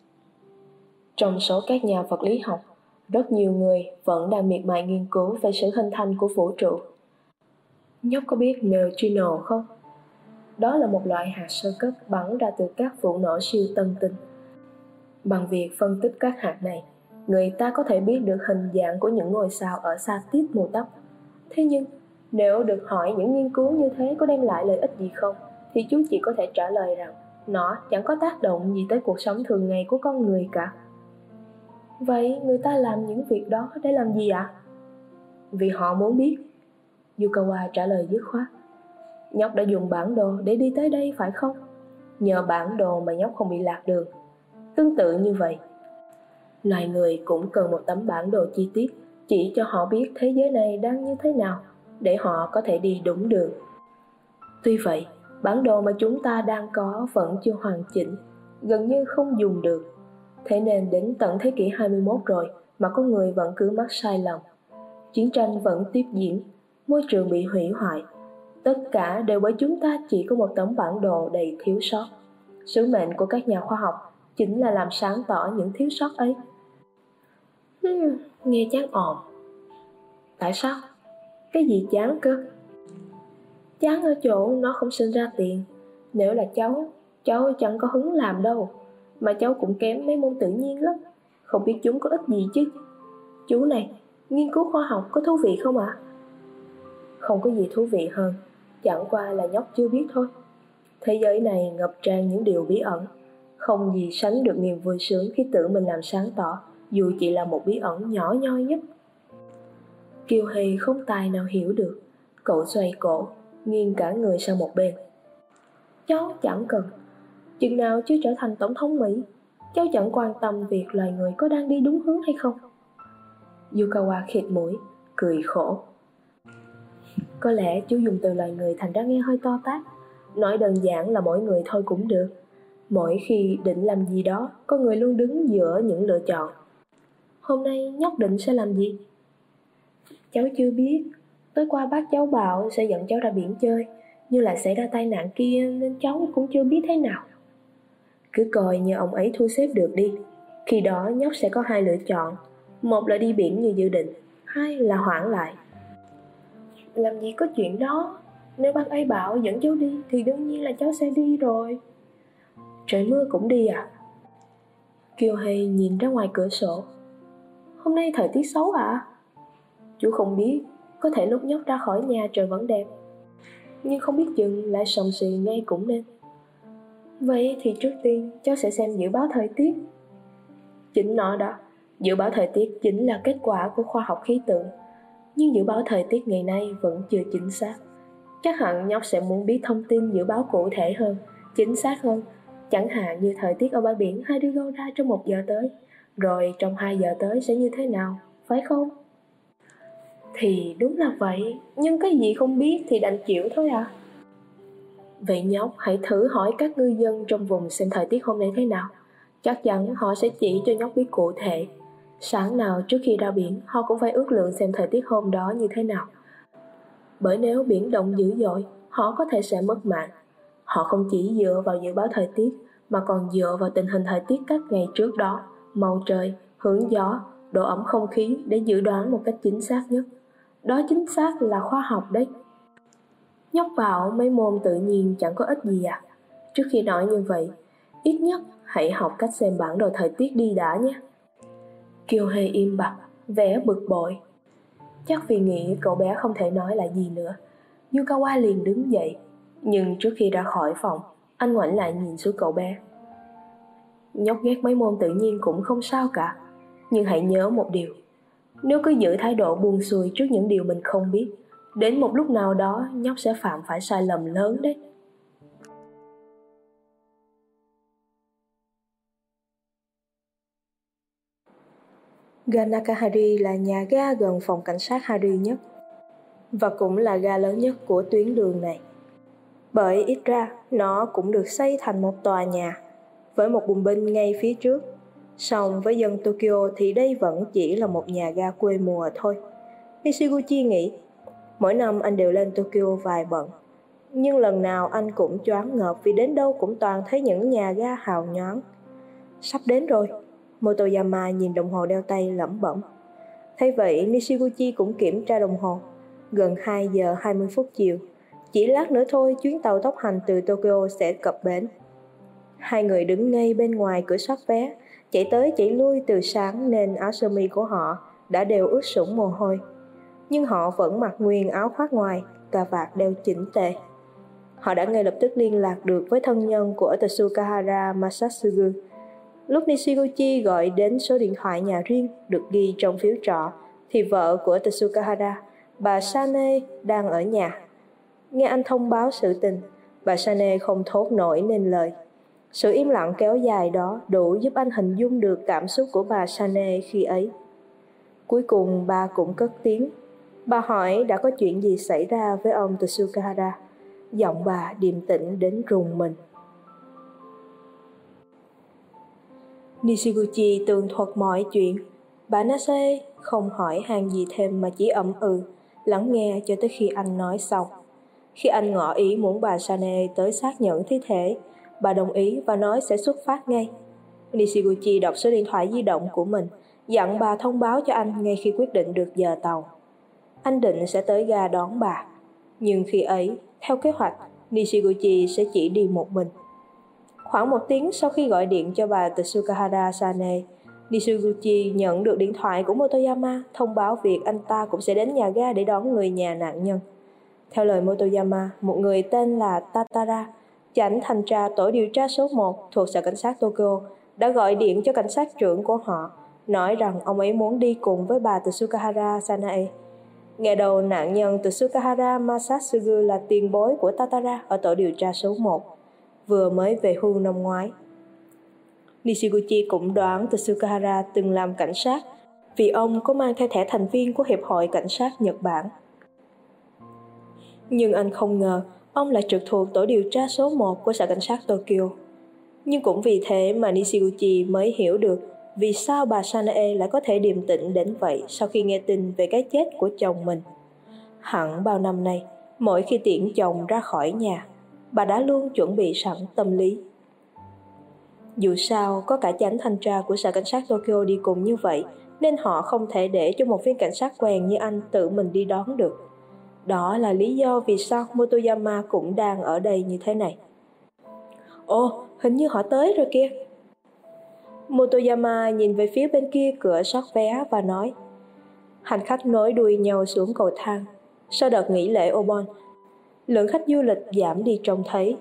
Trong số các nhà vật lý học, rất nhiều người vẫn đang miệt mài nghiên cứu về sự hình thành của vũ trụ. Nhóc có biết neutrino không? Đó là một loại hạt sơ cấp bắn ra từ các vụ nổ siêu tân tinh. Bằng việc phân tích các hạt này, người ta có thể biết được hình dạng của những ngôi sao ở xa tít mù tóc. Thế nhưng, nếu được hỏi những nghiên cứu như thế có đem lại lợi ích gì không, thì chú chỉ có thể trả lời rằng nó chẳng có tác động gì tới cuộc sống thường ngày của con người cả. Vậy người ta làm những việc đó để làm gì ạ? Vì họ muốn biết. Yukawa trả lời dứt khoát. Nhóc đã dùng bản đồ để đi tới đây phải không? Nhờ bản đồ mà nhóc không bị lạc đường. Tương tự như vậy, loài người cũng cần một tấm bản đồ chi tiết chỉ cho họ biết thế giới này đang như thế nào, để họ có thể đi đúng đường. Tuy vậy, bản đồ mà chúng ta đang có vẫn chưa hoàn chỉnh, gần như không dùng được. Thế nên đến tận thế kỷ 21 rồi mà con người vẫn cứ mắc sai lầm. Chiến tranh vẫn tiếp diễn, môi trường bị hủy hoại. Tất cả đều bởi chúng ta chỉ có một tấm bản đồ đầy thiếu sót. Sứ mệnh của các nhà khoa học chính là làm sáng tỏ những thiếu sót ấy. Nghe chán ồn. Tại sao? Cái gì chán cơ? Chán ở chỗ nó không sinh ra tiền. Nếu là cháu chẳng có hứng làm đâu. Mà cháu cũng kém mấy môn tự nhiên lắm. Không biết chúng có ích gì chứ. Chú này, nghiên cứu khoa học có thú vị không ạ? Không có gì thú vị hơn, chẳng qua là nhóc chưa biết thôi. Thế giới này ngập tràn những điều bí ẩn. Không gì sánh được niềm vui sướng khi tự mình làm sáng tỏ, dù chỉ là một bí ẩn nhỏ nhoi nhất. Kiều Hề không tài nào hiểu được. Cậu xoay cổ, nghiêng cả người sang một bên. Cháu chẳng cần. Chừng nào chứ trở thành tổng thống Mỹ, cháu chẳng quan tâm việc loài người có đang đi đúng hướng hay không. Yukawa khịt mũi, cười khổ. Có lẽ chú dùng từ loài người thành ra nghe hơi to tát. Nói đơn giản là mỗi người thôi cũng được. Mỗi khi định làm gì đó, có người luôn đứng giữa những lựa chọn. Hôm nay nhóc định sẽ làm gì? Cháu chưa biết. Tối qua bác cháu bảo sẽ dẫn cháu ra biển chơi, nhưng lại xảy ra tai nạn kia nên cháu cũng chưa biết thế nào. Cứ coi như ông ấy thu xếp được đi. Khi đó nhóc sẽ có hai lựa chọn. Một là đi biển như dự định, hai là hoãn lại. Làm gì có chuyện đó. Nếu bác ấy bảo dẫn cháu đi thì đương nhiên là cháu sẽ đi rồi. Trời mưa cũng đi à? Kiều Hề nhìn ra ngoài cửa sổ. Hôm nay thời tiết xấu à? Chú không biết. Có thể lúc nhóc ra khỏi nhà trời vẫn đẹp, nhưng không biết chừng lại sầm sì ngay cũng nên. Vậy thì trước tiên cháu sẽ xem dự báo thời tiết. Chính nó đó. Dự báo thời tiết chính là kết quả của khoa học khí tượng. Nhưng dự báo thời tiết ngày nay vẫn chưa chính xác. Chắc hẳn nhóc sẽ muốn biết thông tin dự báo cụ thể hơn, chính xác hơn. Chẳng hạn như thời tiết ở bãi biển Harigoda trong 1 giờ tới, rồi trong 2 giờ tới sẽ như thế nào, phải không? Thì đúng là vậy, nhưng cái gì không biết thì đành chịu thôi à. Vậy nhóc hãy thử hỏi các ngư dân trong vùng xem thời tiết hôm nay thế nào. Chắc chắn họ sẽ chỉ cho nhóc biết cụ thể. Sáng nào trước khi ra biển, họ cũng phải ước lượng xem thời tiết hôm đó như thế nào. Bởi nếu biển động dữ dội, họ có thể sẽ mất mạng. Họ không chỉ dựa vào dự báo thời tiết, mà còn dựa vào tình hình thời tiết các ngày trước đó, màu trời, hướng gió, độ ẩm không khí để dự đoán một cách chính xác nhất. Đó chính xác là khoa học đấy. Nhóc bảo mấy môn tự nhiên chẳng có ích gì à? Trước khi nói như vậy, ít nhất hãy học cách xem bản đồ thời tiết đi đã nhé. Kiều Hề im bặt, vẻ bực bội. Chắc vì nghĩ cậu bé không thể nói lại gì nữa, Yukawa liền đứng dậy. Nhưng trước khi ra khỏi phòng, anh ngoảnh lại nhìn xuống cậu bé. Nhóc ghét mấy môn tự nhiên cũng không sao cả. Nhưng hãy nhớ một điều. Nếu cứ giữ thái độ buông xuôi trước những điều mình không biết, đến một lúc nào đó nhóc sẽ phạm phải sai lầm lớn đấy. Ga Nakahari là nhà ga gần phòng cảnh sát Hari nhất, và cũng là ga lớn nhất của tuyến đường này. Bởi ít ra nó cũng được xây thành một tòa nhà, với một bùng binh ngay phía trước. Song với dân Tokyo thì đây vẫn chỉ là một nhà ga quê mùa thôi. Nishiguchi nghĩ, mỗi năm anh đều lên Tokyo vài bận. Nhưng lần nào anh cũng choáng ngợp vì đến đâu cũng toàn thấy những nhà ga hào nhoáng. Sắp đến rồi, Motoyama nhìn đồng hồ đeo tay lẩm bẩm. Thấy vậy Nishiguchi cũng kiểm tra đồng hồ. Gần 2 giờ 20 phút chiều. Chỉ lát nữa thôi chuyến tàu tốc hành từ Tokyo sẽ cập bến. Hai người đứng ngay bên ngoài cửa soát vé, chạy tới chạy lui từ sáng nên áo sơ mi của họ đã đều ướt sũng mồ hôi. Nhưng họ vẫn mặc nguyên áo khoác ngoài, cà vạt đeo chỉnh tề. Họ đã ngay lập tức liên lạc được với thân nhân của Tsukahara Masatsugu. Lúc Nishiguchi gọi đến số điện thoại nhà riêng được ghi trong phiếu trọ, thì vợ của Tsukahara, bà Sane, đang ở nhà. Nghe anh thông báo sự tình, bà Sane không thốt nổi nên lời. Sự im lặng kéo dài đó đủ giúp anh hình dung được cảm xúc của bà Sane khi ấy. Cuối cùng bà cũng cất tiếng. Bà hỏi đã có chuyện gì xảy ra với ông Tsukahara. Giọng bà điềm tĩnh đến rùng mình. Nishiguchi tường thuật mọi chuyện. Bà Nase không hỏi han gì thêm mà chỉ ậm lắng nghe cho tới khi anh nói xong. Khi anh ngỏ ý muốn bà Sane tới xác nhận thi thể, bà đồng ý và nói sẽ xuất phát ngay. Nishiguchi đọc số điện thoại di động của mình, dặn bà thông báo cho anh ngay khi quyết định được giờ tàu. Anh định sẽ tới ga đón bà, nhưng khi ấy, theo kế hoạch, Nishiguchi sẽ chỉ đi một mình. Khoảng 1 tiếng sau khi gọi điện cho bà Tsukahara Sane, Nishiguchi nhận được điện thoại của Motoyama thông báo việc anh ta cũng sẽ đến nhà ga để đón người nhà nạn nhân. Theo lời Motoyama, một người tên là Tatara, chánh thanh tra tổ điều tra số 1 thuộc Sở Cảnh sát Tokyo, đã gọi điện cho cảnh sát trưởng của họ, nói rằng ông ấy muốn đi cùng với bà Tsukahara Sanae. Nghe đầu nạn nhân Tsukahara Masatsugu là tiền bối của Tatara ở tổ điều tra số 1, vừa mới về hưu năm ngoái. Nishiguchi cũng đoán Tsukahara từng làm cảnh sát vì ông có mang theo thẻ thành viên của Hiệp hội Cảnh sát Nhật Bản. Nhưng anh không ngờ ông lại trực thuộc tổ điều tra số 1 của Sở Cảnh sát Tokyo. Nhưng cũng vì thế mà Nishiguchi mới hiểu được vì sao bà Sanae lại có thể điềm tĩnh đến vậy sau khi nghe tin về cái chết của chồng mình. Hẳn bao năm nay, mỗi khi tiễn chồng ra khỏi nhà, bà đã luôn chuẩn bị sẵn tâm lý. Dù sao, có cả chánh thanh tra của Sở Cảnh sát Tokyo đi cùng như vậy, nên họ không thể để cho một viên cảnh sát quèn như anh tự mình đi đón được. Đó là lý do vì sao Motoyama cũng đang ở đây như thế này. Ồ, hình như họ tới rồi kia. Motoyama nhìn về phía bên kia cửa soát vé và nói. Hành khách nối đuôi nhau xuống cầu thang. Sau đợt nghỉ lễ Obon, lượng khách du lịch giảm đi trông thấy.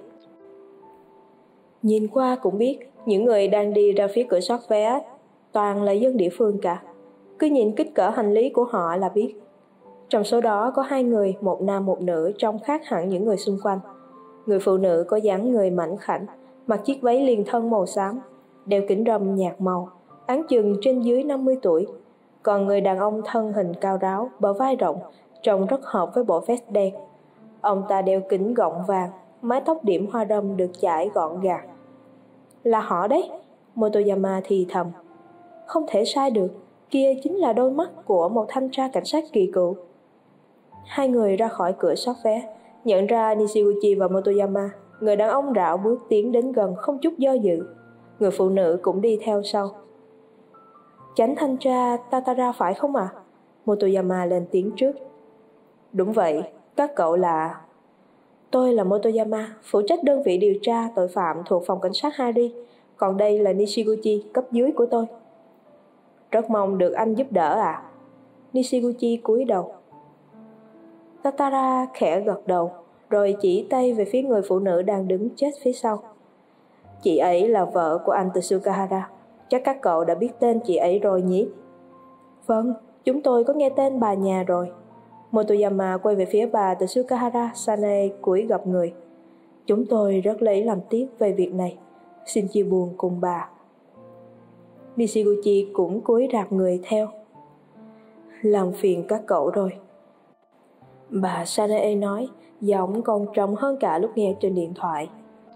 Nhìn qua cũng biết, những người đang đi ra phía cửa soát vé toàn là dân địa phương cả. Cứ nhìn kích cỡ hành lý của họ là biết. Trong số đó có 2 người, một nam một nữ, trông khác hẳn những người xung quanh. Người phụ nữ có dáng người mảnh khảnh, mặc chiếc váy liền thân màu xám, đeo kính râm nhạt màu, áng chừng trên dưới 50 tuổi. Còn người đàn ông thân hình cao ráo, bờ vai rộng, trông rất hợp với bộ vest đen. Ông ta đeo kính gọng vàng, mái tóc điểm hoa râm được chải gọn gàng. Là họ đấy, Motoyama thì thầm. Không thể sai được, kia chính là đôi mắt của một thanh tra cảnh sát kỳ cựu. 2 người ra khỏi cửa soát vé, nhận ra Nishiguchi và Motoyama. Người đàn ông rảo bước tiến đến gần không chút do dự. Người phụ nữ cũng đi theo sau. Chánh thanh tra Tatara phải không ạ? Motoyama lên tiếng trước. Đúng vậy, các cậu là... Tôi là Motoyama, phụ trách đơn vị điều tra tội phạm thuộc phòng cảnh sát Hari. Còn đây là Nishiguchi, cấp dưới của tôi. Rất mong được anh giúp đỡ ạ. Nishiguchi cúi đầu. Tatara khẽ gật đầu, rồi chỉ tay về phía người phụ nữ đang đứng chết phía sau. Chị ấy là vợ của anh Tsukahara. Chắc các cậu đã biết tên chị ấy rồi nhỉ? Vâng, chúng tôi có nghe tên bà nhà rồi. Motoyama quay về phía bà Tsukahara Sanae cúi gập người. Chúng tôi rất lấy làm tiếc về việc này. Xin chia buồn cùng bà. Nishiguchi cũng cúi rạp người theo. Làm phiền các cậu rồi. Bà Sanae nói, giọng còn trầm hơn cả lúc nghe trên điện thoại.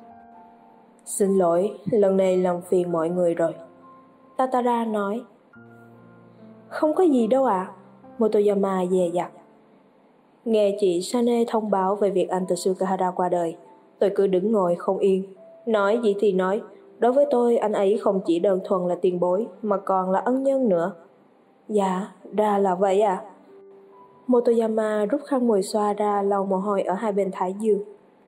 Xin lỗi, lần này làm phiền mọi người rồi. Tatara nói. Không có gì đâu ạ. Motoyama dè dặt. Nghe chị Sane thông báo về việc anh Tsukahara qua đời, tôi cứ đứng ngồi không yên. Nói gì thì nói, đối với tôi anh ấy không chỉ đơn thuần là tiền bối mà còn là ân nhân nữa. Dạ, ra là vậy à. Motoyama rút khăn mùi xoa ra lau mồ hôi ở hai bên thái dương.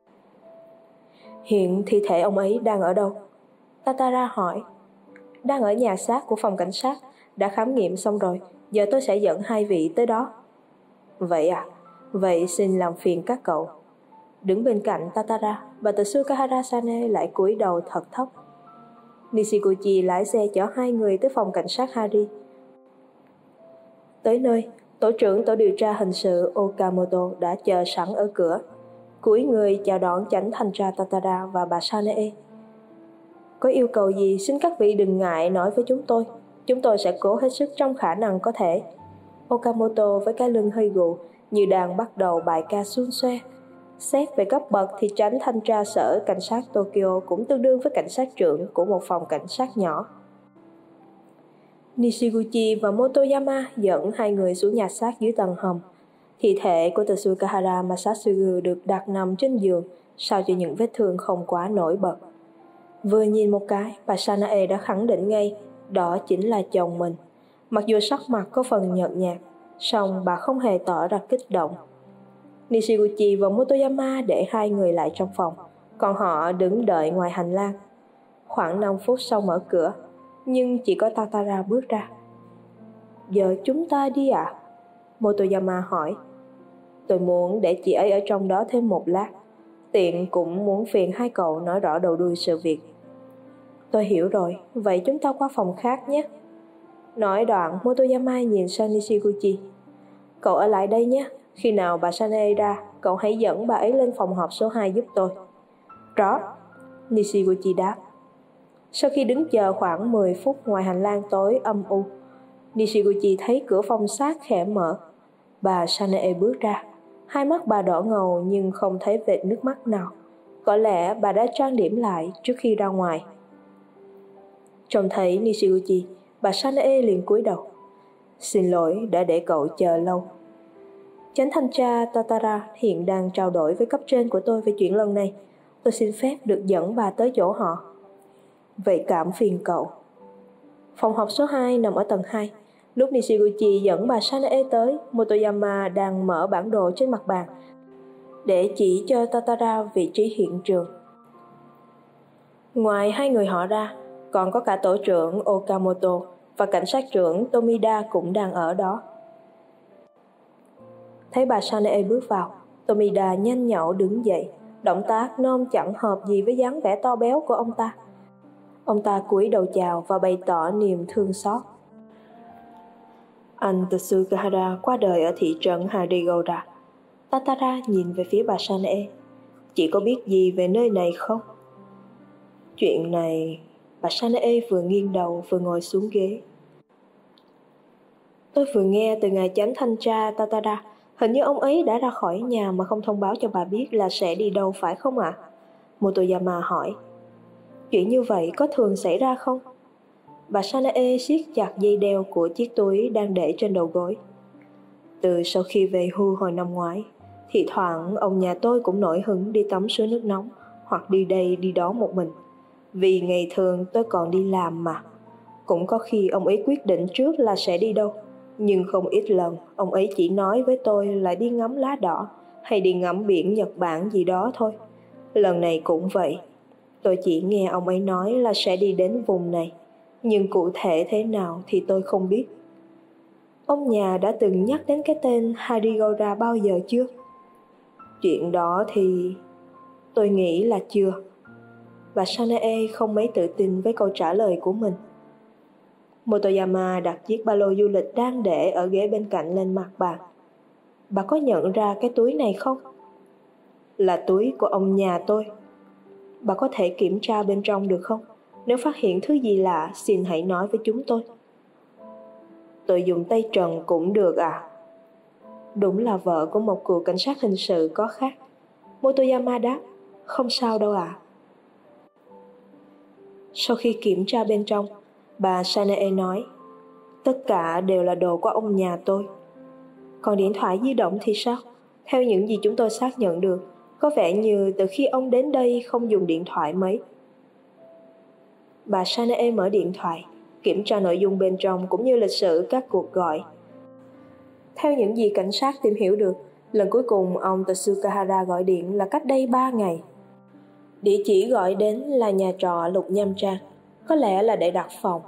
Hiện thi thể ông ấy đang ở đâu? Tatara hỏi. Đang ở nhà xác của phòng cảnh sát, đã khám nghiệm xong rồi, giờ tôi sẽ dẫn 2 vị tới đó. Vậy à, vậy xin làm phiền các cậu. Đứng bên cạnh Tatara, bà Tsukahara Sane lại cúi đầu thật thấp. Nishiguchi lái xe chở 2 người tới phòng cảnh sát Hari. Tới nơi, tổ trưởng tổ điều tra hình sự Okamoto đã chờ sẵn ở cửa, cúi người chào đón chánh thanh tra Tatara và bà Sanae. Có yêu cầu gì xin các vị đừng ngại nói với chúng tôi sẽ cố hết sức trong khả năng có thể. Okamoto với cái lưng hơi gù như đang bắt đầu bài ca suôn xoe. Xét về cấp bậc thì chánh thanh tra sở cảnh sát Tokyo cũng tương đương với cảnh sát trưởng của một phòng cảnh sát nhỏ. Nishiguchi và Motoyama dẫn 2 người xuống nhà xác dưới tầng hầm. Thi thể của Tsukahara Masatsugu được đặt nằm trên giường, sao cho những vết thương không quá nổi bật. Vừa nhìn một cái, bà Sanae đã khẳng định ngay, đó chính là chồng mình. Mặc dù sắc mặt có phần nhợt nhạt, song bà không hề tỏ ra kích động. Nishiguchi và Motoyama để hai người lại trong phòng, còn họ đứng đợi ngoài hành lang. Khoảng 5 phút sau mở cửa, nhưng chỉ có Tatara bước ra. Giờ chúng ta đi ạ? Motoyama hỏi. Tôi muốn để chị ấy ở trong đó thêm một lát. Tiện cũng muốn phiền hai cậu nói rõ đầu đuôi sự việc. Tôi hiểu rồi, vậy chúng ta qua phòng khác nhé. Nói đoạn, Motoyama nhìn sang Nishiguchi. Cậu ở lại đây nhé, khi nào bà Sanae ra, cậu hãy dẫn bà ấy lên phòng họp số 2 giúp tôi. Rõ, Nishiguchi đáp. Sau khi đứng chờ khoảng 10 phút ngoài hành lang tối âm u, Nishiguchi thấy cửa phòng sát khẽ mở. Bà Sanae bước ra. Hai mắt bà đỏ ngầu nhưng không thấy vệt nước mắt nào. Có lẽ bà đã trang điểm lại trước khi ra ngoài. Trông thấy Nishiguchi, bà Sanae liền cúi đầu. Xin lỗi đã để cậu chờ lâu. Chánh thanh tra Tatara hiện đang trao đổi với cấp trên của tôi về chuyện lần này. Tôi xin phép được dẫn bà tới chỗ họ. Vậy cảm phiền cậu. Phòng họp số 2 nằm ở tầng 2. Lúc Nishiguchi dẫn bà Sanae tới, Motoyama đang mở bản đồ trên mặt bàn để chỉ cho Tatara vị trí hiện trường. Ngoài hai người họ ra, còn có cả tổ trưởng Okamoto và cảnh sát trưởng Tomida cũng đang ở đó. Thấy bà Sanae bước vào, Tomida nhanh nhảu đứng dậy, động tác nôm chẳng hợp gì với dáng vẻ to béo của ông ta. Ông ta cúi đầu chào và bày tỏ niềm thương xót. Anh Tsukahara qua đời ở thị trấn Harigora. Tatara nhìn về phía bà Sanae. Chị có biết gì về nơi này không? Chuyện này... Bà Sanae vừa nghiêng đầu vừa ngồi xuống ghế. Tôi vừa nghe từ ngài chánh thanh tra Tatara. Hình như ông ấy đã ra khỏi nhà mà không thông báo cho bà biết là sẽ đi đâu phải không ạ? Motoyama hỏi. Chuyện như vậy có thường xảy ra không? Bà Sanae siết chặt dây đeo của chiếc túi đang để trên đầu gối. Từ sau khi về hưu hồi năm ngoái, thì thoảng ông nhà tôi cũng nổi hứng đi tắm suối nước nóng hoặc đi đây đi đó một mình. Vì ngày thường tôi còn đi làm mà. Cũng có khi ông ấy quyết định trước là sẽ đi đâu. Nhưng không ít lần ông ấy chỉ nói với tôi là đi ngắm lá đỏ hay đi ngắm biển Nhật Bản gì đó thôi. Lần này cũng vậy. Tôi chỉ nghe ông ấy nói là sẽ đi đến vùng này. Nhưng cụ thể thế nào thì tôi không biết. Ông nhà đã từng nhắc đến cái tên Harigora bao giờ chưa? Chuyện đó thì... tôi nghĩ là chưa. Bà Sanae không mấy tự tin với câu trả lời của mình. Motoyama đặt chiếc ba lô du lịch đang để ở ghế bên cạnh lên mặt bà. Bà có nhận ra cái túi này không? Là túi của ông nhà tôi. Bà có thể kiểm tra bên trong được không? Nếu phát hiện thứ gì lạ, xin hãy nói với chúng tôi. Tôi dùng tay trần cũng được à? Đúng là vợ của một cựu cảnh sát hình sự có khác. Motoyama đáp, không sao đâu ạ. Sau khi kiểm tra bên trong, bà Sanae nói, tất cả đều là đồ của ông nhà tôi. Còn điện thoại di động thì sao? Theo những gì chúng tôi xác nhận được, có vẻ như từ khi ông đến đây không dùng điện thoại mấy. Bà Sanae mở điện thoại, kiểm tra nội dung bên trong cũng như lịch sử các cuộc gọi. Theo những gì cảnh sát tìm hiểu được, lần cuối cùng ông Tsukahara gọi điện là cách đây 3 ngày. Địa chỉ gọi đến là nhà trọ Lục Nham Trang, có lẽ là để đặt phòng.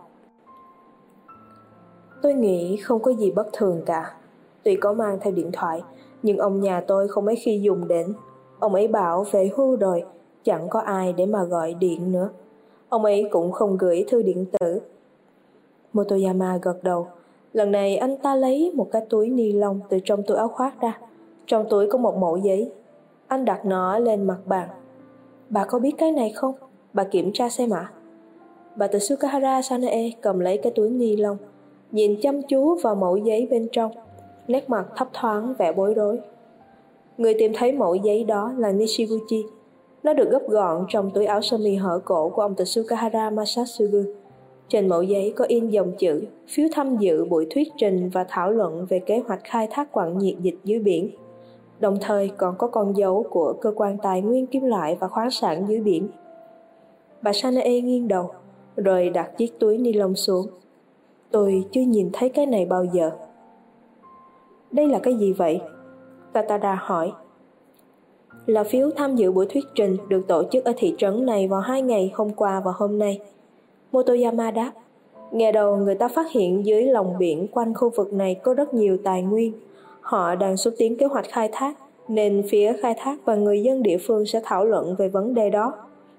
Tôi nghĩ không có gì bất thường cả. Tuy có mang theo điện thoại, nhưng ông nhà tôi không mấy khi dùng đến. Ông ấy bảo về hưu rồi, chẳng có ai để mà gọi điện nữa. Ông ấy cũng không gửi thư điện tử. Motoyama gật đầu. Lần này anh ta lấy một cái túi ni lông từ trong túi áo khoác ra. Trong túi có một mẩu giấy. Anh đặt nó lên mặt bàn. Bà có biết cái này không? Bà kiểm tra xem ạ. Bà Tsukahara Sanae cầm lấy cái túi ni lông, nhìn chăm chú vào mẩu giấy bên trong, nét mặt thấp thoáng vẻ bối rối. Người tìm thấy mẩu giấy đó là Nishiguchi. Nó được gấp gọn trong túi áo sơ mi hở cổ của ông Tsukahara Masatsugu. Trên mẩu giấy có in dòng chữ phiếu tham dự buổi thuyết trình và thảo luận về kế hoạch khai thác quặng nhiệt dịch dưới biển. Đồng thời còn có con dấu của cơ quan tài nguyên kim loại và khoáng sản dưới biển. Bà Sanae nghiêng đầu, rồi đặt chiếc túi ni lông xuống. Tôi chưa nhìn thấy cái này bao giờ. Đây là cái gì vậy? Tatara hỏi. Là phiếu tham dự buổi thuyết trình được tổ chức ở thị trấn này vào 2 ngày, hôm qua và hôm nay. Motoyama đáp. Nghe đầu người ta phát hiện dưới lòng biển quanh khu vực này có rất nhiều tài nguyên. Họ đang xúc tiến kế hoạch khai thác, nên phía khai thác và người dân địa phương sẽ thảo luận về vấn đề đó.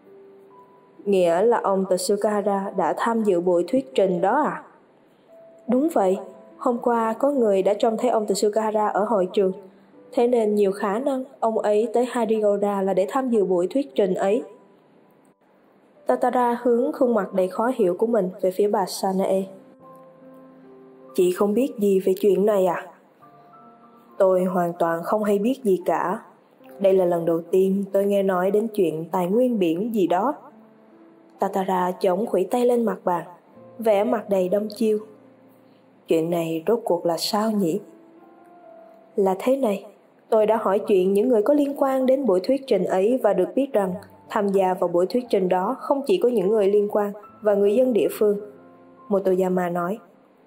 Nghĩa là ông Tsukahara đã tham dự buổi thuyết trình đó à? Đúng vậy, hôm qua có người đã trông thấy ông Tsukahara ở hội trường. Thế nên nhiều khả năng ông ấy tới Hadigoda là để tham dự buổi thuyết trình ấy. Tatara hướng khuôn mặt đầy khó hiểu của mình về phía bà Sanae. Chị không biết gì về chuyện này à? Tôi hoàn toàn không hay biết gì cả. Đây là lần đầu tiên tôi nghe nói đến chuyện tài nguyên biển gì đó. Tatara chống khuỷu tay lên mặt bàn, vẻ mặt đầy đăm chiêu. Chuyện này rốt cuộc là sao nhỉ? Là thế này, tôi đã hỏi chuyện những người có liên quan đến buổi thuyết trình ấy và được biết rằng tham gia vào buổi thuyết trình đó không chỉ có những người liên quan và người dân địa phương. Motoyama nói.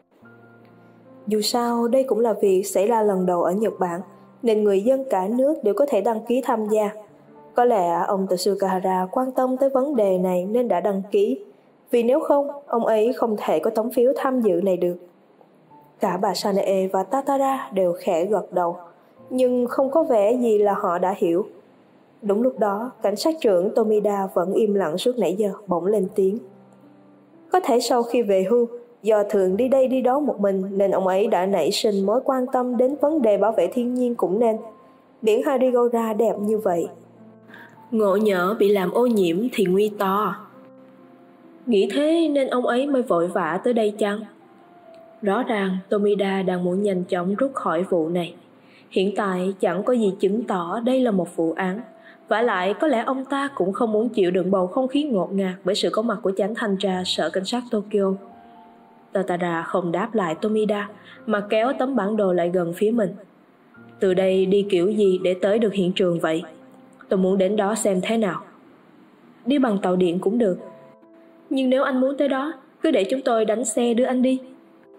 Dù sao, đây cũng là việc xảy ra lần đầu ở Nhật Bản, nên người dân cả nước đều có thể đăng ký tham gia. Có lẽ ông Tsukahara quan tâm tới vấn đề này nên đã đăng ký, vì nếu không, ông ấy không thể có tấm phiếu tham dự này được. Cả bà Sanae và Tatara đều khẽ gật đầu, nhưng không có vẻ gì là họ đã hiểu. Đúng lúc đó, cảnh sát trưởng Tomida vẫn im lặng suốt nãy giờ bỗng lên tiếng. Có thể sau khi về hưu, do thường đi đây đi đó một mình nên ông ấy đã nảy sinh mối quan tâm đến vấn đề bảo vệ thiên nhiên cũng nên. Biển Hadigoda đẹp như vậy. Ngộ nhỡ bị làm ô nhiễm thì nguy to. Nghĩ thế nên ông ấy mới vội vã tới đây chăng? Rõ ràng Tomida đang muốn nhanh chóng rút khỏi vụ này. Hiện tại chẳng có gì chứng tỏ đây là một vụ án. Vả lại có lẽ ông ta cũng không muốn chịu đựng bầu không khí ngột ngạt bởi sự có mặt của chánh thanh tra sở cảnh sát Tokyo. Tatara không đáp lại Tomida mà kéo tấm bản đồ lại gần phía mình. Từ đây đi kiểu gì để tới được hiện trường vậy? Tôi muốn đến đó xem thế nào. Đi bằng tàu điện cũng được. Nhưng nếu anh muốn tới đó, cứ để chúng tôi đánh xe đưa anh đi.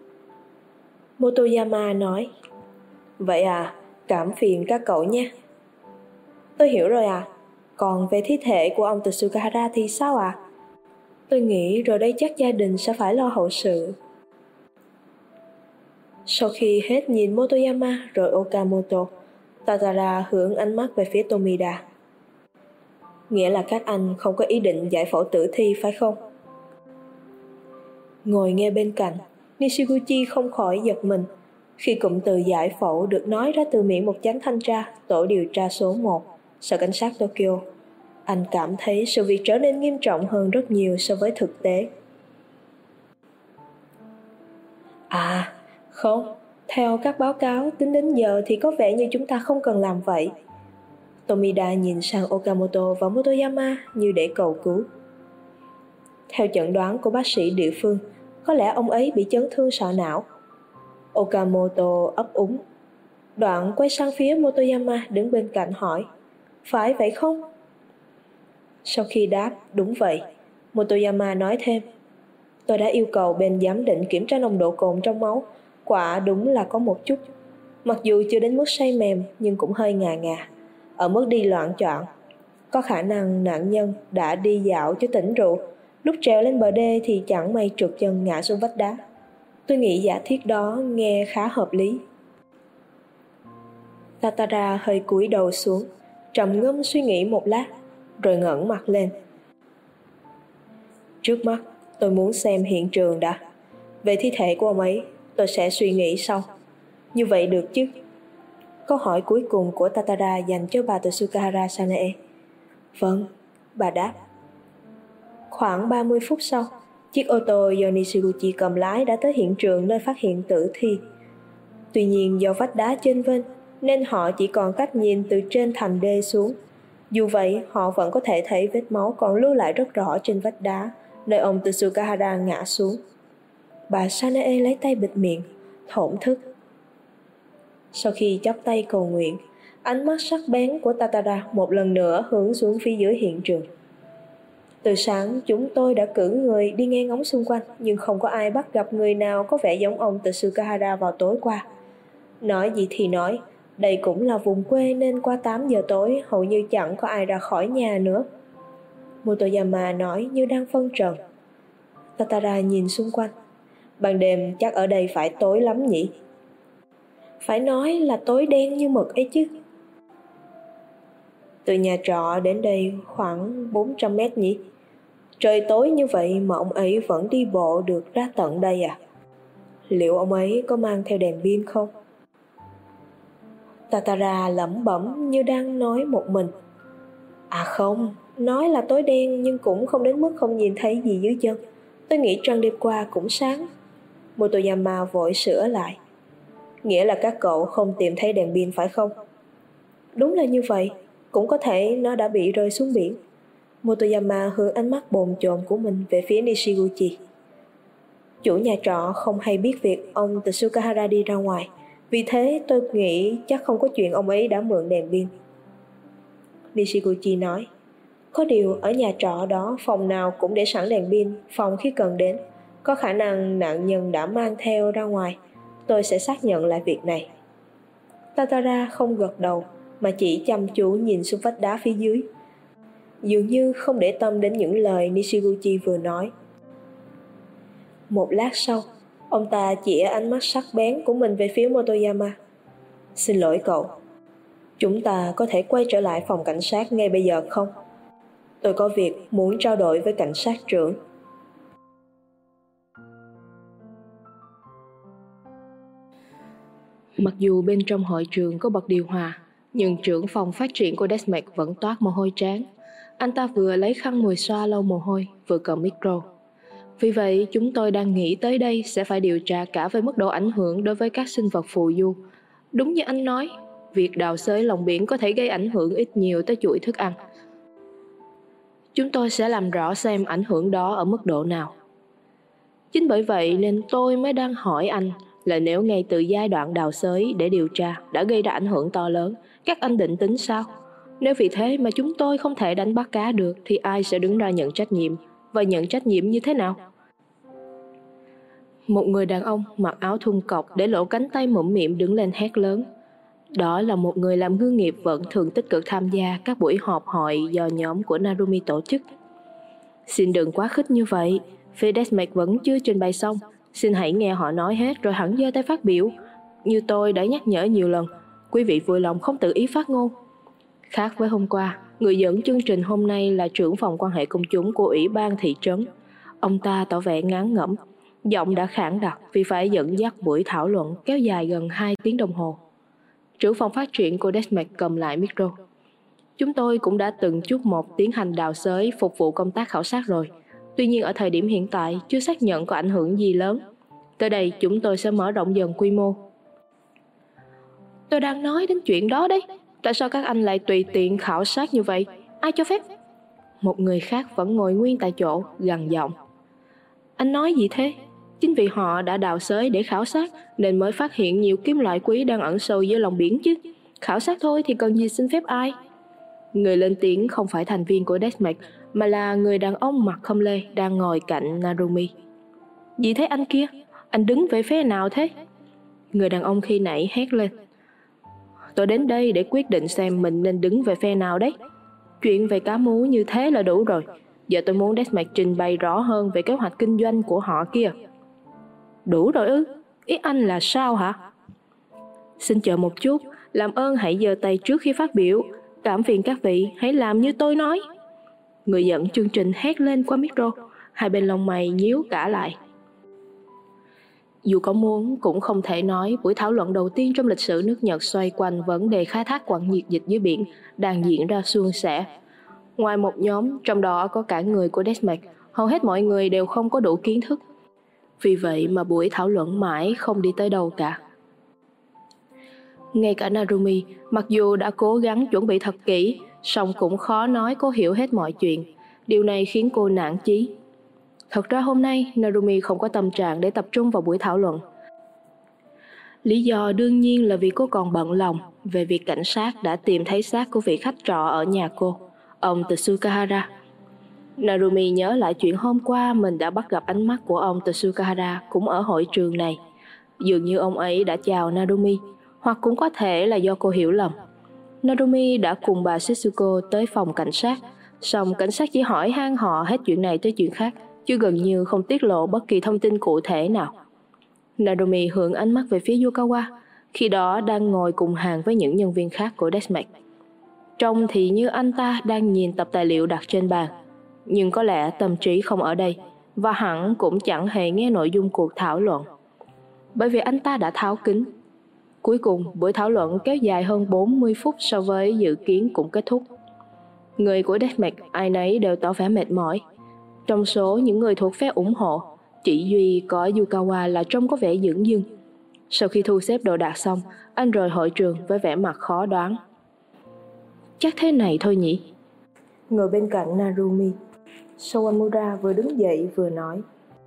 Motoyama nói. Vậy à, cảm phiền các cậu nhé. Tôi hiểu rồi à. Còn về thi thể của ông Tsukahara thì sao à? Tôi nghĩ rồi đây chắc gia đình sẽ phải lo hậu sự. Sau khi hết nhìn Motoyama rồi Okamoto, Tatara hướng ánh mắt về phía Tomida. Nghĩa là các anh không có ý định giải phẫu tử thi phải không? Ngồi nghe bên cạnh, Nishiguchi không khỏi giật mình khi cụm từ giải phẫu được nói ra từ miệng một chánh thanh tra tổ điều tra số 1, sở cảnh sát Tokyo. Anh cảm thấy sự việc trở nên nghiêm trọng hơn rất nhiều so với thực tế. À, không, theo các báo cáo tính đến giờ thì có vẻ như chúng ta không cần làm vậy. Tomida nhìn sang Okamoto và Motoyama như để cầu cứu. Theo chẩn đoán của bác sĩ địa phương, có lẽ ông ấy bị chấn thương sọ não. Okamoto ấp úng. Đoạn quay sang phía Motoyama đứng bên cạnh hỏi, phải vậy không? Sau khi đáp đúng vậy, Motoyama nói thêm, tôi đã yêu cầu bên giám định kiểm tra nồng độ cồn trong máu, quả đúng là có một chút. Mặc dù chưa đến mức say mềm nhưng cũng hơi ngà ngà, ở mức đi loạn choạng. Có khả năng nạn nhân đã đi dạo cho tỉnh rượu, lúc trèo lên bờ đê thì chẳng may trượt chân ngã xuống vách đá. Tôi nghĩ giả thiết đó nghe khá hợp lý. Tatara hơi cúi đầu xuống, trầm ngâm suy nghĩ một lát, rồi ngẩng mặt lên. Trước mắt, tôi muốn xem hiện trường đã. Về thi thể của ông ấy, tôi sẽ suy nghĩ sau. Như vậy được chứ? Câu hỏi cuối cùng của Tatara dành cho bà Tsukahara Sanae. Vâng, bà đáp. Khoảng 30 phút sau, chiếc ô tô do Nishiguchi cầm lái đã tới hiện trường nơi phát hiện tử thi. Tuy nhiên do vách đá chênh vênh nên họ chỉ còn cách nhìn từ trên thành đê xuống. Dù vậy, họ vẫn có thể thấy vết máu còn lưu lại rất rõ trên vách đá nơi ông Tsukahara ngã xuống. Bà Sanae lấy tay bịt miệng, thổn thức. Sau khi chắp tay cầu nguyện, ánh mắt sắc bén của Tatara một lần nữa hướng xuống phía dưới hiện trường. Từ sáng chúng tôi đã cử người đi nghe ngóng xung quanh, nhưng không có ai bắt gặp người nào có vẻ giống ông Tsukahara vào tối qua. Nói gì thì nói, đây cũng là vùng quê nên qua 8 giờ tối hầu như chẳng có ai ra khỏi nhà nữa. Motoyama nói như đang phân trần. Tatara nhìn xung quanh. Ban đêm chắc ở đây phải tối lắm nhỉ? Phải nói là tối đen như mực ấy chứ. Từ nhà trọ đến đây khoảng 400 mét nhỉ? Trời tối như vậy mà ông ấy vẫn đi bộ được ra tận đây à? Liệu ông ấy có mang theo đèn pin không? Tatara lẩm bẩm như đang nói một mình. À không, nói là tối đen nhưng cũng không đến mức không nhìn thấy gì dưới chân. Tôi nghĩ trăng đêm qua cũng sáng. Motoyama vội sửa lại. Nghĩa là các cậu không tìm thấy đèn pin phải không? Đúng là như vậy, cũng có thể nó đã bị rơi xuống biển. Motoyama hướng ánh mắt bồn chồn của mình về phía Nishiguchi. Chủ nhà trọ không hay biết việc ông Tsukahara đi ra ngoài, vì thế tôi nghĩ chắc không có chuyện ông ấy đã mượn đèn pin. Nishiguchi nói, có điều ở nhà trọ đó phòng nào cũng để sẵn đèn pin phòng khi cần đến. Có khả năng nạn nhân đã mang theo ra ngoài. Tôi sẽ xác nhận lại việc này. Tatara không gật đầu mà chỉ chăm chú nhìn xuống vách đá phía dưới, dường như không để tâm đến những lời Nishiguchi vừa nói. Một lát sau, ông ta chĩa ánh mắt sắc bén của mình về phía Motoyama. Xin lỗi cậu, chúng ta có thể quay trở lại phòng cảnh sát ngay bây giờ không? Tôi có việc muốn trao đổi với cảnh sát trưởng. Mặc dù bên trong hội trường có bật điều hòa, nhưng trưởng phòng phát triển của Desmond vẫn toát mồ hôi trán. Anh ta vừa lấy khăn mùi xoa lau mồ hôi, vừa cầm micro. Vì vậy, chúng tôi đang nghĩ tới đây sẽ phải điều tra cả về mức độ ảnh hưởng đối với các sinh vật phù du. Đúng như anh nói, việc đào xới lòng biển có thể gây ảnh hưởng ít nhiều tới chuỗi thức ăn. Chúng tôi sẽ làm rõ xem ảnh hưởng đó ở mức độ nào. Chính bởi vậy nên tôi mới đang hỏi anh là nếu ngay từ giai đoạn đào xới để điều tra đã gây ra ảnh hưởng to lớn, các anh định tính sao? Nếu vì thế mà chúng tôi không thể đánh bắt cá được thì ai sẽ đứng ra nhận trách nhiệm, và nhận trách nhiệm như thế nào? Một người đàn ông mặc áo thun cộc để lộ cánh tay mũm mĩm đứng lên hét lớn. Đó là một người làm ngư nghiệp vẫn thường tích cực tham gia các buổi họp hội do nhóm của Narumi tổ chức. Xin đừng quá khích như vậy, phía Desmond vẫn chưa trình bày xong. Xin hãy nghe họ nói hết rồi hẳn giơ tay phát biểu. Như tôi đã nhắc nhở nhiều lần, quý vị vui lòng không tự ý phát ngôn. Khác với hôm qua, người dẫn chương trình hôm nay là trưởng phòng quan hệ công chúng của Ủy ban thị trấn. Ông ta tỏ vẻ ngán ngẩm, giọng đã khản đặc vì phải dẫn dắt buổi thảo luận kéo dài gần 2 tiếng đồng hồ. Trưởng phòng phát triển của Desmond cầm lại micro. Chúng tôi cũng đã từng chút một tiến hành đào xới phục vụ công tác khảo sát rồi. Tuy nhiên ở thời điểm hiện tại chưa xác nhận có ảnh hưởng gì lớn. Tới đây chúng tôi sẽ mở rộng dần quy mô. Tôi đang nói đến chuyện đó đấy. Tại sao các anh lại tùy tiện khảo sát như vậy? Ai cho phép? Một người khác vẫn ngồi nguyên tại chỗ, gằn giọng. Anh nói gì thế? Chính vì họ đã đào xới để khảo sát nên mới phát hiện nhiều kim loại quý đang ẩn sâu dưới lòng biển chứ. Khảo sát thôi thì cần gì xin phép ai? Người lên tiếng không phải thành viên của Desmond mà là người đàn ông mặc khâm lê đang ngồi cạnh Narumi. Gì thế anh kia? Anh đứng về phía nào thế? Người đàn ông khi nãy hét lên. Tôi đến đây để quyết định xem mình nên đứng về phe nào đấy. Chuyện về cá mú như thế là đủ rồi. Giờ tôi muốn Desmond trình bày rõ hơn về kế hoạch kinh doanh của họ kia. Đủ rồi ư? Ý anh là sao hả? Xin chờ một chút, làm ơn hãy giơ tay trước khi phát biểu. Cảm phiền các vị, hãy làm như tôi nói. Người dẫn chương trình hét lên qua micro. Hai bên lông mày nhíu cả lại. Dù có muốn cũng không thể nói buổi thảo luận đầu tiên trong lịch sử nước Nhật xoay quanh vấn đề khai thác quặng nhiệt dịch dưới biển đang diễn ra suôn sẻ. Ngoài một nhóm, trong đó có cả người của Desmond, hầu hết mọi người đều không có đủ kiến thức. Vì vậy mà buổi thảo luận mãi không đi tới đâu cả. Ngay cả Narumi, mặc dù đã cố gắng chuẩn bị thật kỹ, song cũng khó nói cô hiểu hết mọi chuyện. Điều này khiến cô nản chí. Thật ra hôm nay, Narumi không có tâm trạng để tập trung vào buổi thảo luận. Lý do đương nhiên là vì cô còn bận lòng về việc cảnh sát đã tìm thấy xác của vị khách trọ ở nhà cô, ông Tsukahara. Narumi nhớ lại chuyện hôm qua mình đã bắt gặp ánh mắt của ông Tsukahara cũng ở hội trường này. Dường như ông ấy đã chào Narumi, hoặc cũng có thể là do cô hiểu lầm. Narumi đã cùng bà Setsuko tới phòng cảnh sát, song cảnh sát chỉ hỏi han họ hết chuyện này tới chuyện khác, chứ gần như không tiết lộ bất kỳ thông tin cụ thể nào. Narumi hướng ánh mắt về phía Yukawa, khi đó đang ngồi cùng hàng với những nhân viên khác của Desmond. Trông thì như anh ta đang nhìn tập tài liệu đặt trên bàn, nhưng có lẽ tâm trí không ở đây, và hẳn cũng chẳng hề nghe nội dung cuộc thảo luận. Bởi vì anh ta đã tháo kính. Cuối cùng, buổi thảo luận kéo dài hơn 40 phút so với dự kiến cũng kết thúc. Người của Desmond ai nấy đều tỏ vẻ mệt mỏi. Trong số những người thuộc phe ủng hộ, chỉ duy có Yukawa là trông có vẻ dửng dưng. Sau khi thu xếp đồ đạc xong, anh rời hội trường với vẻ mặt khó đoán. Chắc thế này thôi nhỉ? Ngồi bên cạnh Narumi, Sawamura vừa đứng dậy vừa nói.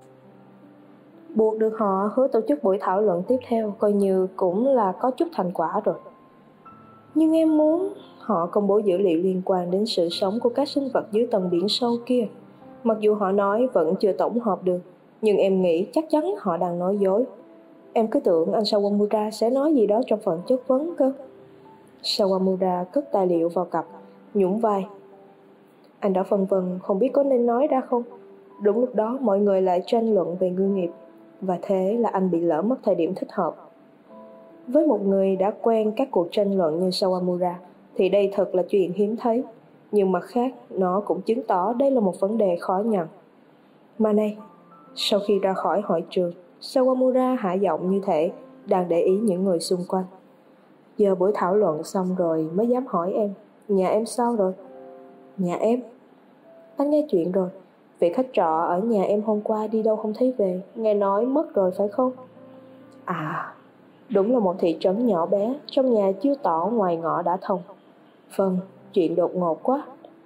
Buộc được họ hứa tổ chức buổi thảo luận tiếp theo coi như cũng là có chút thành quả rồi. Nhưng em muốn họ công bố dữ liệu liên quan đến sự sống của các sinh vật dưới tầng biển sâu kia. Mặc dù họ nói vẫn chưa tổng hợp được, nhưng em nghĩ chắc chắn họ đang nói dối. Em cứ tưởng anh Sawamura sẽ nói gì đó trong phần chất vấn cơ. Sawamura cất tài liệu vào cặp, nhún vai. Anh đã phân vân không biết có nên nói ra không. Đúng lúc đó mọi người lại tranh luận về ngư nghiệp, và thế là anh bị lỡ mất thời điểm thích hợp. Với một người đã quen các cuộc tranh luận như Sawamura thì đây thật là chuyện hiếm thấy, nhưng mặt khác nó cũng chứng tỏ đây là một vấn đề khó nhận. Mà này, sau khi ra khỏi hội trường, Sawamura hạ giọng như thể đang để ý những người xung quanh. Giờ buổi thảo luận xong rồi mới dám hỏi em, nhà em sao rồi? Nhà em? Anh nghe chuyện rồi, vị khách trọ ở nhà em hôm qua đi đâu không thấy về, nghe nói mất rồi phải không? À, đúng là một thị trấn nhỏ bé, trong nhà chưa tỏ ngoài ngõ đã thông. Vâng, chuyện đột ngột quá.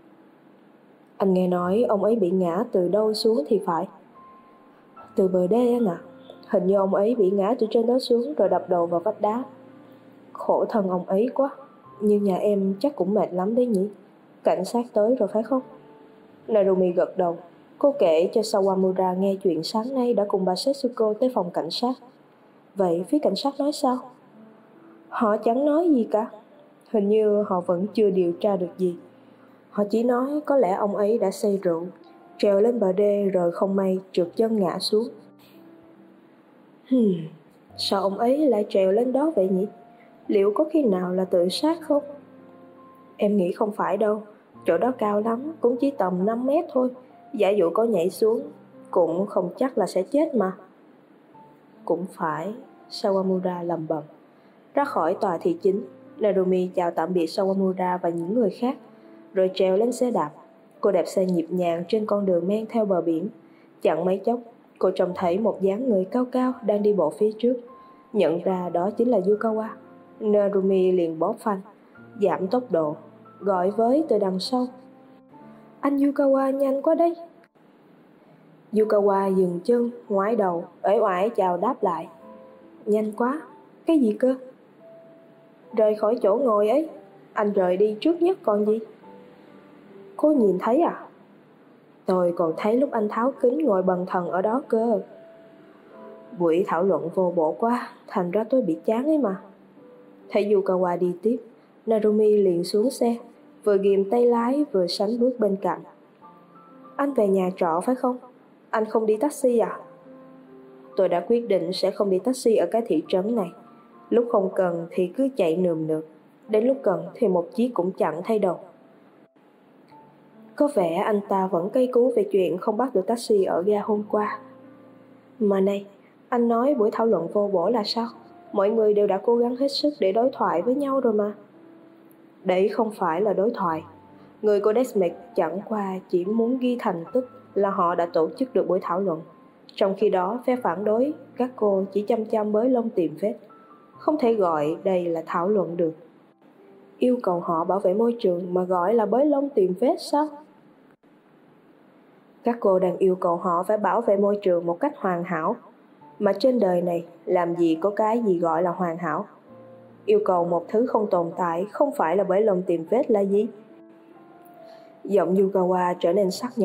Anh nghe nói ông ấy bị ngã từ đâu xuống thì phải. Từ bờ đê anh ạ. Hình như ông ấy bị ngã từ trên đó xuống rồi đập đầu vào vách đá. Khổ thân ông ấy quá. Nhưng nhà em chắc cũng mệt lắm đấy nhỉ. Cảnh sát tới rồi phải không? Narumi gật đầu. Cô kể cho Sawamura nghe chuyện sáng nay đã cùng bà Setsuko tới phòng cảnh sát. Vậy phía cảnh sát nói sao? Họ chẳng nói gì cả. Hình như họ vẫn chưa điều tra được gì. Họ chỉ nói có lẽ ông ấy đã say rượu, trèo lên bờ đê rồi không may trượt chân ngã xuống. Sao ông ấy lại trèo lên đó vậy nhỉ? Liệu có khi nào là tự sát không? Em nghĩ không phải đâu. Chỗ đó cao lắm, cũng chỉ tầm 5 mét thôi. Giả dụ có nhảy xuống, cũng không chắc là sẽ chết mà. Cũng phải, Sawamura lầm bầm. Ra khỏi tòa thị chính, Narumi chào tạm biệt Sawamura và những người khác, rồi trèo lên xe đạp. Cô đạp xe nhịp nhàng trên con đường men theo bờ biển. Chẳng mấy chốc, cô trông thấy một dáng người cao cao đang đi bộ phía trước. Nhận ra đó chính là Yukawa. Narumi liền bóp phanh, giảm tốc độ, gọi với từ đằng sau. Anh Yukawa nhanh quá đấy. Yukawa dừng chân, ngoái đầu, uể oải chào đáp lại. Nhanh quá? Cái gì cơ? Rời khỏi chỗ ngồi ấy. Anh rời đi trước nhất còn gì. Cô nhìn thấy à? Tôi còn thấy lúc anh tháo kính ngồi bần thần ở đó cơ. Buổi thảo luận vô bổ quá, thành ra tôi bị chán ấy mà. Thấy Yukawa đi tiếp, Narumi liền xuống xe, vừa ghìm tay lái vừa sánh bước bên cạnh. Anh về nhà trọ phải không? Anh không đi taxi à? Tôi đã quyết định sẽ không đi taxi ở cái thị trấn này. Lúc không cần thì cứ chạy nườm nượp, đến lúc cần thì một chiếc cũng chẳng thay đầu. Có vẻ anh ta vẫn cay cú về chuyện không bắt được taxi ở ga hôm qua. Mà này, anh nói buổi thảo luận vô bổ là sao? Mọi người đều đã cố gắng hết sức để đối thoại với nhau rồi mà. Đấy không phải là đối thoại. Người của Desmond chẳng qua chỉ muốn ghi thành tích là họ đã tổ chức được buổi thảo luận. Trong khi đó, phe phản đối, các cô chỉ chăm chăm bới lông tìm vết. Không thể gọi đây là thảo luận được. Yêu cầu họ bảo vệ môi trường mà gọi là bới lông tìm vết sao? Các cô đang yêu cầu họ phải bảo vệ môi trường một cách hoàn hảo. Mà trên đời này, làm gì có cái gì gọi là hoàn hảo? Yêu cầu một thứ không tồn tại không phải là bới lông tìm vết là gì? Giọng Yukawa trở nên sắc nhọn,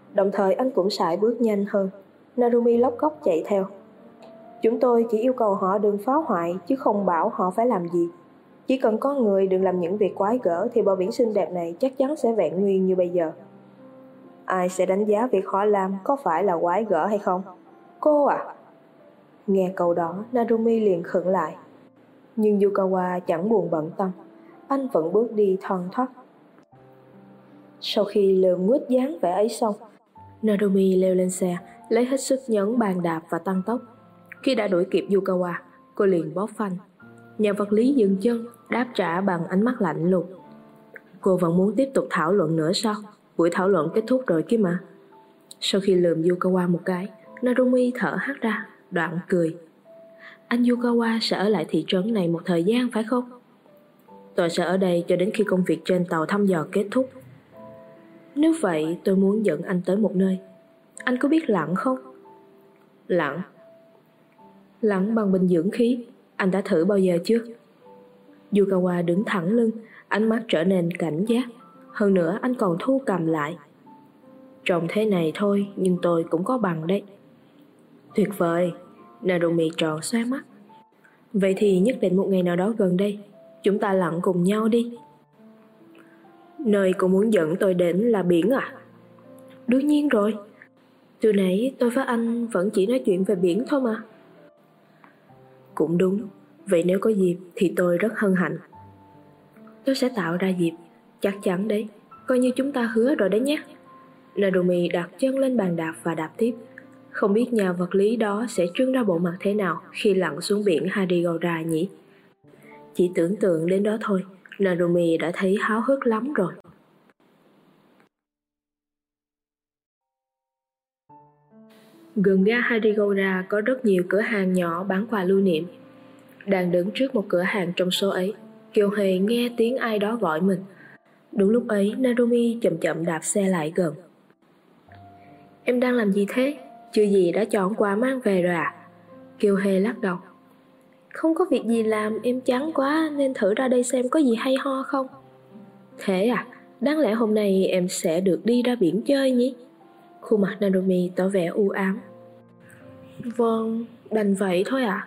Đồng thời anh cũng sải bước nhanh hơn. Narumi lóc cóc chạy theo. Chúng tôi chỉ yêu cầu họ đừng phá hoại, chứ không bảo họ phải làm gì. Chỉ cần có người đừng làm những việc quái gở thì bờ biển xinh đẹp này chắc chắn sẽ vẹn nguyên như bây giờ. Ai sẽ đánh giá việc họ làm có phải là quái gở hay không? Cô à? Nghe câu đó, Narumi liền khựng lại. Nhưng Yukawa chẳng buồn bận tâm. Anh vẫn bước đi thoăn thoắt. Sau khi lườm nguyết dáng vẻ ấy xong, Narumi leo lên xe, lấy hết sức nhấn bàn đạp và tăng tốc. Khi đã đuổi kịp Yukawa, cô liền bóp phanh. Nhà vật lý dừng chân, đáp trả bằng ánh mắt lạnh lùng. Cô vẫn muốn tiếp tục thảo luận nữa sao? Buổi thảo luận kết thúc rồi kia mà. Sau khi lườm Yukawa một cái, Narumi thở hắt ra, đoạn cười. Anh Yukawa sẽ ở lại thị trấn này một thời gian phải không? Tôi sẽ ở đây cho đến khi công việc trên tàu thăm dò kết thúc. Nếu vậy tôi muốn dẫn anh tới một nơi. Anh có biết lặn không? Lặn? Lặn bằng bình dưỡng khí. Anh đã thử bao giờ chưa? Yukawa đứng thẳng lưng, ánh mắt trở nên cảnh giác. Hơn nữa anh còn thu cầm lại. Trông thế này thôi, nhưng tôi cũng có bằng đấy. Tuyệt vời. Narumi tròn xoe mắt. Vậy thì nhất định một ngày nào đó gần đây, chúng ta lặn cùng nhau đi. Nơi cô muốn dẫn tôi đến là biển à? Đương nhiên rồi. Từ nãy tôi với anh vẫn chỉ nói chuyện về biển thôi mà. Cũng đúng. Vậy nếu có dịp thì tôi rất hân hạnh. Tôi sẽ tạo ra dịp. Chắc chắn đấy. Coi như chúng ta hứa rồi đấy nhé. Narumi đặt chân lên bàn đạp và đạp tiếp. Không biết nhà vật lý đó sẽ trưng ra bộ mặt thế nào khi lặn xuống biển Hadigora nhỉ? Chỉ tưởng tượng đến đó thôi, Narumi đã thấy háo hức lắm rồi. Gần ga Hadigora có rất nhiều cửa hàng nhỏ bán quà lưu niệm. Đang đứng trước một cửa hàng trong số ấy, Kyohei nghe tiếng ai đó gọi mình. Đúng lúc ấy, Narumi chậm chậm đạp xe lại gần. Em đang làm gì thế? Chưa gì đã chọn quà mang về rồi à? Kyohei lắc đầu. Không có việc gì làm, em chán quá nên thử ra đây xem có gì hay ho không. Thế à? Đáng lẽ hôm nay em sẽ được đi ra biển chơi nhỉ? Khuôn mặt Narumi tỏ vẻ u ám. Vâng, đành vậy thôi ạ.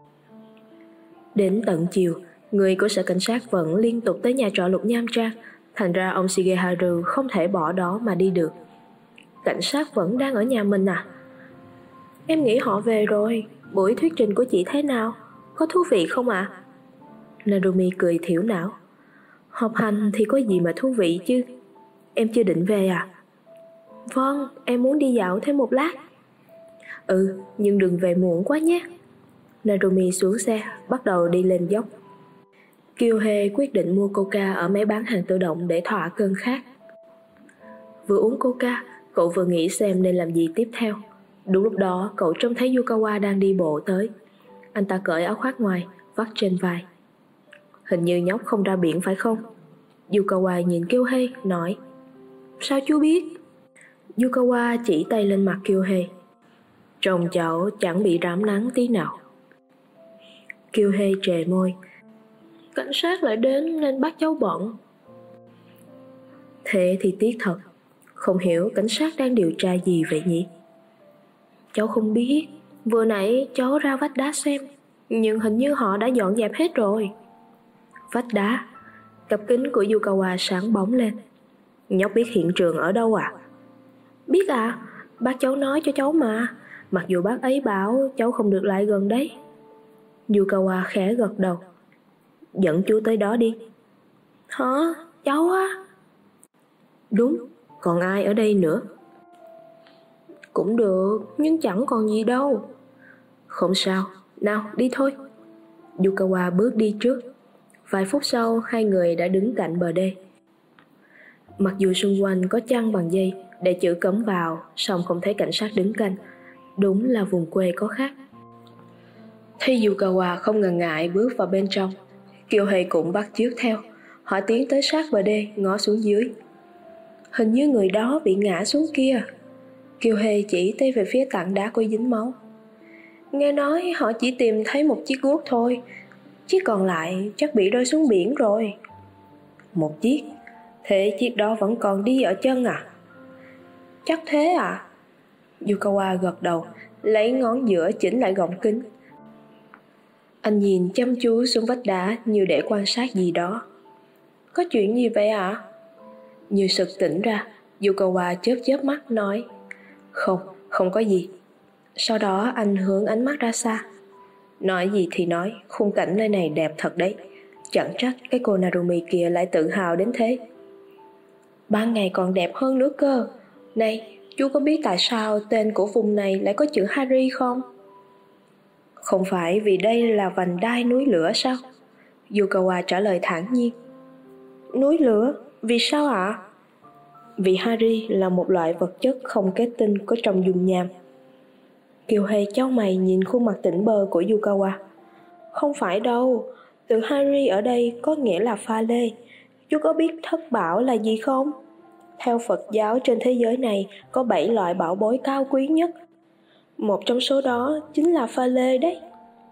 Đến tận chiều, người của sở cảnh sát vẫn liên tục tới nhà trọ Lục Nham Trang. Thành ra ông Shigeharu không thể bỏ đó mà đi được. Cảnh sát vẫn đang ở nhà mình à? Em nghĩ họ về rồi. Buổi thuyết trình của chị thế nào? Có thú vị không ạ? Narumi cười thiểu não. Họp hành thì có gì mà thú vị chứ. Em chưa định về à? Vâng, em muốn đi dạo thêm một lát. Nhưng đừng về muộn quá nhé. Narumi xuống xe, bắt đầu đi lên dốc. Kyohei quyết định mua coca ở máy bán hàng tự động để thỏa cơn khát. Vừa uống coca, cậu vừa nghĩ xem nên làm gì tiếp theo. Đúng lúc đó, cậu trông thấy Yukawa đang đi bộ tới. Anh ta cởi áo khoác ngoài, vắt trên vai. Hình như nhóc không ra biển phải không? Yukawa nhìn Kyohei, nói. Sao chú biết? Yukawa chỉ tay lên mặt Kyohei. Trông cháu chẳng bị rám nắng tí nào. Kyohei trề môi. Cảnh sát lại đến nên bắt cháu bận. Thế thì tiếc thật. Không hiểu cảnh sát đang điều tra gì vậy nhỉ? Cháu không biết. Vừa nãy cháu ra vách đá xem, nhưng hình như họ đã dọn dẹp hết rồi. Vách đá? Cặp kính của Yukawa sáng bóng lên. Nhóc biết hiện trường ở đâu à? Biết à, bác cháu nói cho cháu mà. Mặc dù bác ấy bảo cháu không được lại gần đấy. Yukawa khẽ gật đầu. Dẫn chú tới đó đi. Hả? Cháu á? Đúng, còn ai ở đây nữa? Cũng được, nhưng chẳng còn gì đâu. Không sao, nào đi thôi. Yukawa bước đi trước. Vài phút sau, hai người đã đứng cạnh bờ đê. Mặc dù xung quanh có chăn bằng dây để chữ cấm vào, song không thấy cảnh sát đứng canh. Đúng là vùng quê có khác. Thấy Yukawa không ngần ngại bước vào bên trong, Kyohei cũng bắt chước theo. Họ tiến tới sát bờ đê, ngó xuống dưới. Hình như người đó bị ngã xuống kia. Kyohei chỉ tay về phía tảng đá có dính máu. Nghe nói họ chỉ tìm thấy một chiếc guốc thôi, chiếc còn lại chắc bị rơi xuống biển rồi. Một chiếc? Thế chiếc đó vẫn còn đi ở chân à? Chắc thế à? Yukawa gật đầu, lấy ngón giữa chỉnh lại gọng kính. Anh nhìn chăm chú xuống vách đá như để quan sát gì đó. Có chuyện gì vậy ạ? Như sực tỉnh ra, Yukawa chớp chớp mắt nói. Không có gì. Sau đó anh hướng ánh mắt ra xa. Nói gì thì nói, khung cảnh nơi này đẹp thật đấy. Chẳng trách cái cô Narumi kia lại tự hào đến thế. Ban ngày còn đẹp hơn nữa cơ. Này, chú có biết tại sao tên của vùng này lại có chữ Hari không? Không phải vì đây là vành đai núi lửa sao? Yukawa trả lời thản nhiên. Núi lửa? Vì sao ạ? Vì Hari là một loại vật chất không kết tinh có trong dung nham. Kyohei chau mày nhìn khuôn mặt tỉnh bơ của Yukawa. Không phải đâu, từ Hari ở đây có nghĩa là pha lê. Chú có biết thất bảo là gì không? Theo Phật giáo trên thế giới này có 7 loại bảo bối cao quý nhất. Một trong số đó chính là pha lê đấy.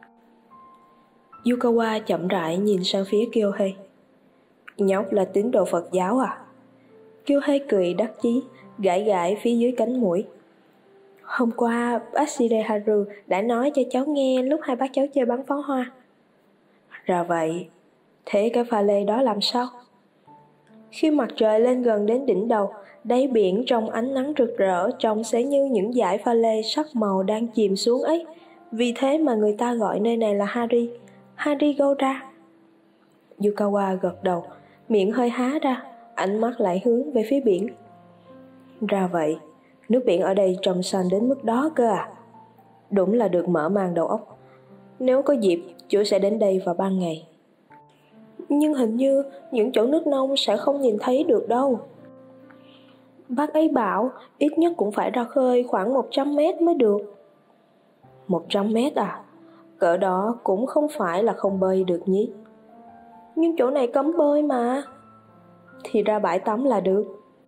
Yukawa chậm rãi nhìn sang phía Kyohei. Nhóc là tín đồ Phật giáo à? Kyohei cười đắc chí, gãi gãi phía dưới cánh mũi. Hôm qua, bác Shigeharu đã nói cho cháu nghe lúc hai bác cháu chơi bắn pháo hoa. Ra vậy, thế cái pha lê đó làm sao? Khi mặt trời lên gần đến đỉnh đầu, đáy biển trong ánh nắng rực rỡ trông sẽ như những dải pha lê sắc màu đang chìm xuống ấy. Vì thế mà người ta gọi nơi này là Hari, Harigora. Yukawa gật đầu, miệng hơi há ra, ánh mắt lại hướng về phía biển. Ra vậy, nước biển ở đây trong xanh đến mức đó cơ à? Đúng là được mở mang đầu óc. Nếu có dịp, chú sẽ đến đây vào ban ngày. Nhưng hình như những chỗ nước nông sẽ không nhìn thấy được đâu. Bác ấy bảo ít nhất cũng phải ra khơi khoảng 100 mét mới được. 100 mét à? Cỡ đó cũng không phải là không bơi được nhỉ? Nhưng chỗ này cấm bơi mà. Thì ra bãi tắm là được.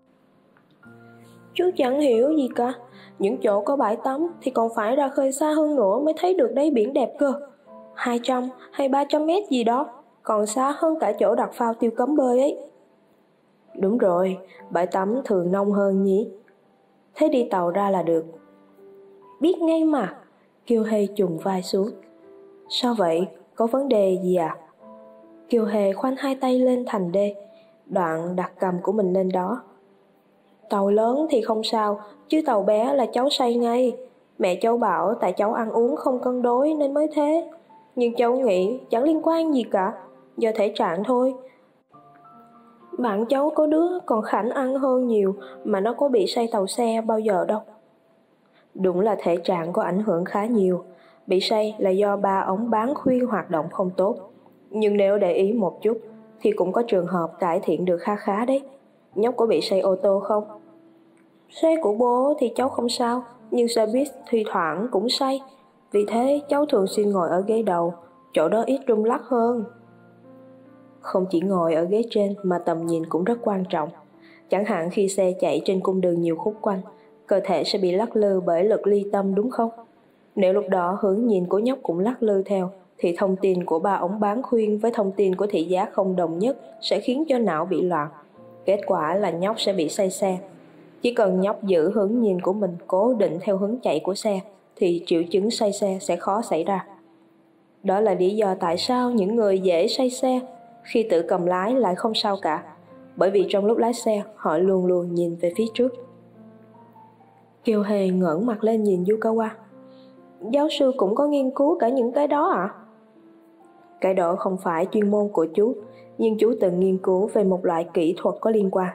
Chú chẳng hiểu gì cả. Những chỗ có bãi tắm thì còn phải ra khơi xa hơn nữa mới thấy được đáy biển đẹp cơ. 200 hay 300 mét gì đó, còn xa hơn cả chỗ đặt phao tiêu cấm bơi ấy. Đúng rồi, bãi tắm thường nông hơn nhỉ? Thế đi tàu ra là được. Biết ngay mà. Kyohei chùng vai xuống. Sao vậy? Có vấn đề gì à? Kyohei khoanh hai tay lên thành đê, đoạn đặt cầm của mình lên đó. Tàu lớn thì không sao, chứ tàu bé là cháu say ngay. Mẹ cháu bảo tại cháu ăn uống không cân đối nên mới thế. Nhưng cháu nghĩ chẳng liên quan gì cả, do thể trạng thôi. Bạn cháu có đứa còn khảnh ăn hơn nhiều mà nó có bị say tàu xe bao giờ đâu. Đúng là thể trạng có ảnh hưởng khá nhiều. Bị say là do ba ống bán khuyên hoạt động không tốt. Nhưng nếu để ý một chút thì cũng có trường hợp cải thiện được khá khá đấy. Nhóc có bị say ô tô không? Xe của bố thì cháu không sao, nhưng xe buýt thi thoảng cũng say. Vì thế cháu thường xuyên ngồi ở ghế đầu, chỗ đó ít rung lắc hơn. Không chỉ ngồi ở ghế trên mà tầm nhìn cũng rất quan trọng. Chẳng hạn khi xe chạy trên cung đường nhiều khúc quanh, cơ thể sẽ bị lắc lư bởi lực ly tâm đúng không? Nếu lúc đó hướng nhìn của nhóc cũng lắc lư theo, thì thông tin của ba ống bán khuyên với thông tin của thị giác không đồng nhất sẽ khiến cho não bị loạn. Kết quả là nhóc sẽ bị say xe. Chỉ cần nhóc giữ hướng nhìn của mình cố định theo hướng chạy của xe, thì triệu chứng say xe sẽ khó xảy ra. Đó là lý do tại sao những người dễ say xe khi tự cầm lái lại không sao cả, bởi vì trong lúc lái xe họ luôn luôn nhìn về phía trước. Kyohei ngẩng mặt lên nhìn Yukawa. Giáo sư cũng có nghiên cứu cả những cái đó ạ? Cái đó không phải chuyên môn của chú, nhưng chú từng nghiên cứu về một loại kỹ thuật có liên quan.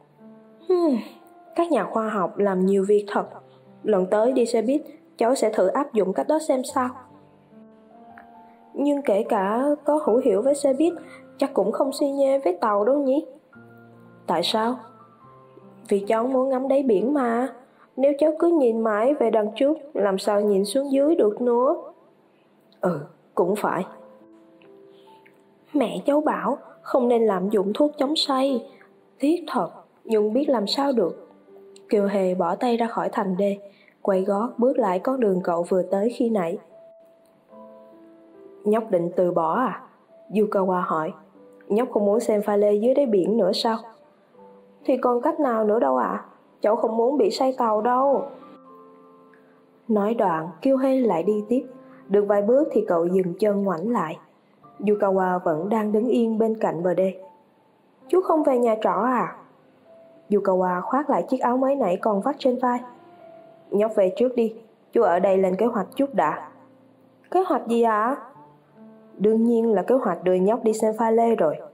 Các nhà khoa học làm nhiều việc thật. Lần tới đi xe buýt, cháu sẽ thử áp dụng cách đó xem sao. Nhưng kể cả có hữu hiệu với xe buýt, chắc cũng không xi nhê với tàu đâu nhỉ? Tại sao? Vì cháu muốn ngắm đáy biển mà. Nếu cháu cứ nhìn mãi về đằng trước, làm sao nhìn xuống dưới được nữa? Cũng phải. Mẹ cháu bảo không nên lạm dụng thuốc chống say. Tiếc thật, nhưng biết làm sao được. Kyohei bỏ tay ra khỏi thành đê, quay gót bước lại con đường cậu vừa tới khi nãy. Nhóc định từ bỏ à? Yukawa hỏi. Nhóc không muốn xem pha lê dưới đáy biển nữa sao? Thì còn cách nào nữa đâu ạ? cháu không muốn bị say tàu đâu. Nói đoạn, Kyohei lại đi tiếp. Được vài bước thì cậu dừng chân ngoảnh lại. Yukawa vẫn đang đứng yên bên cạnh bờ đê. Chú không về nhà trọ à? Yukawa khoác lại chiếc áo mới nãy còn vắt trên vai. Nhóc về trước đi, chú ở đây lên kế hoạch chút đã. Kế hoạch gì ạ? Đương nhiên là kế hoạch đưa nhóc đi xem pha lê rồi.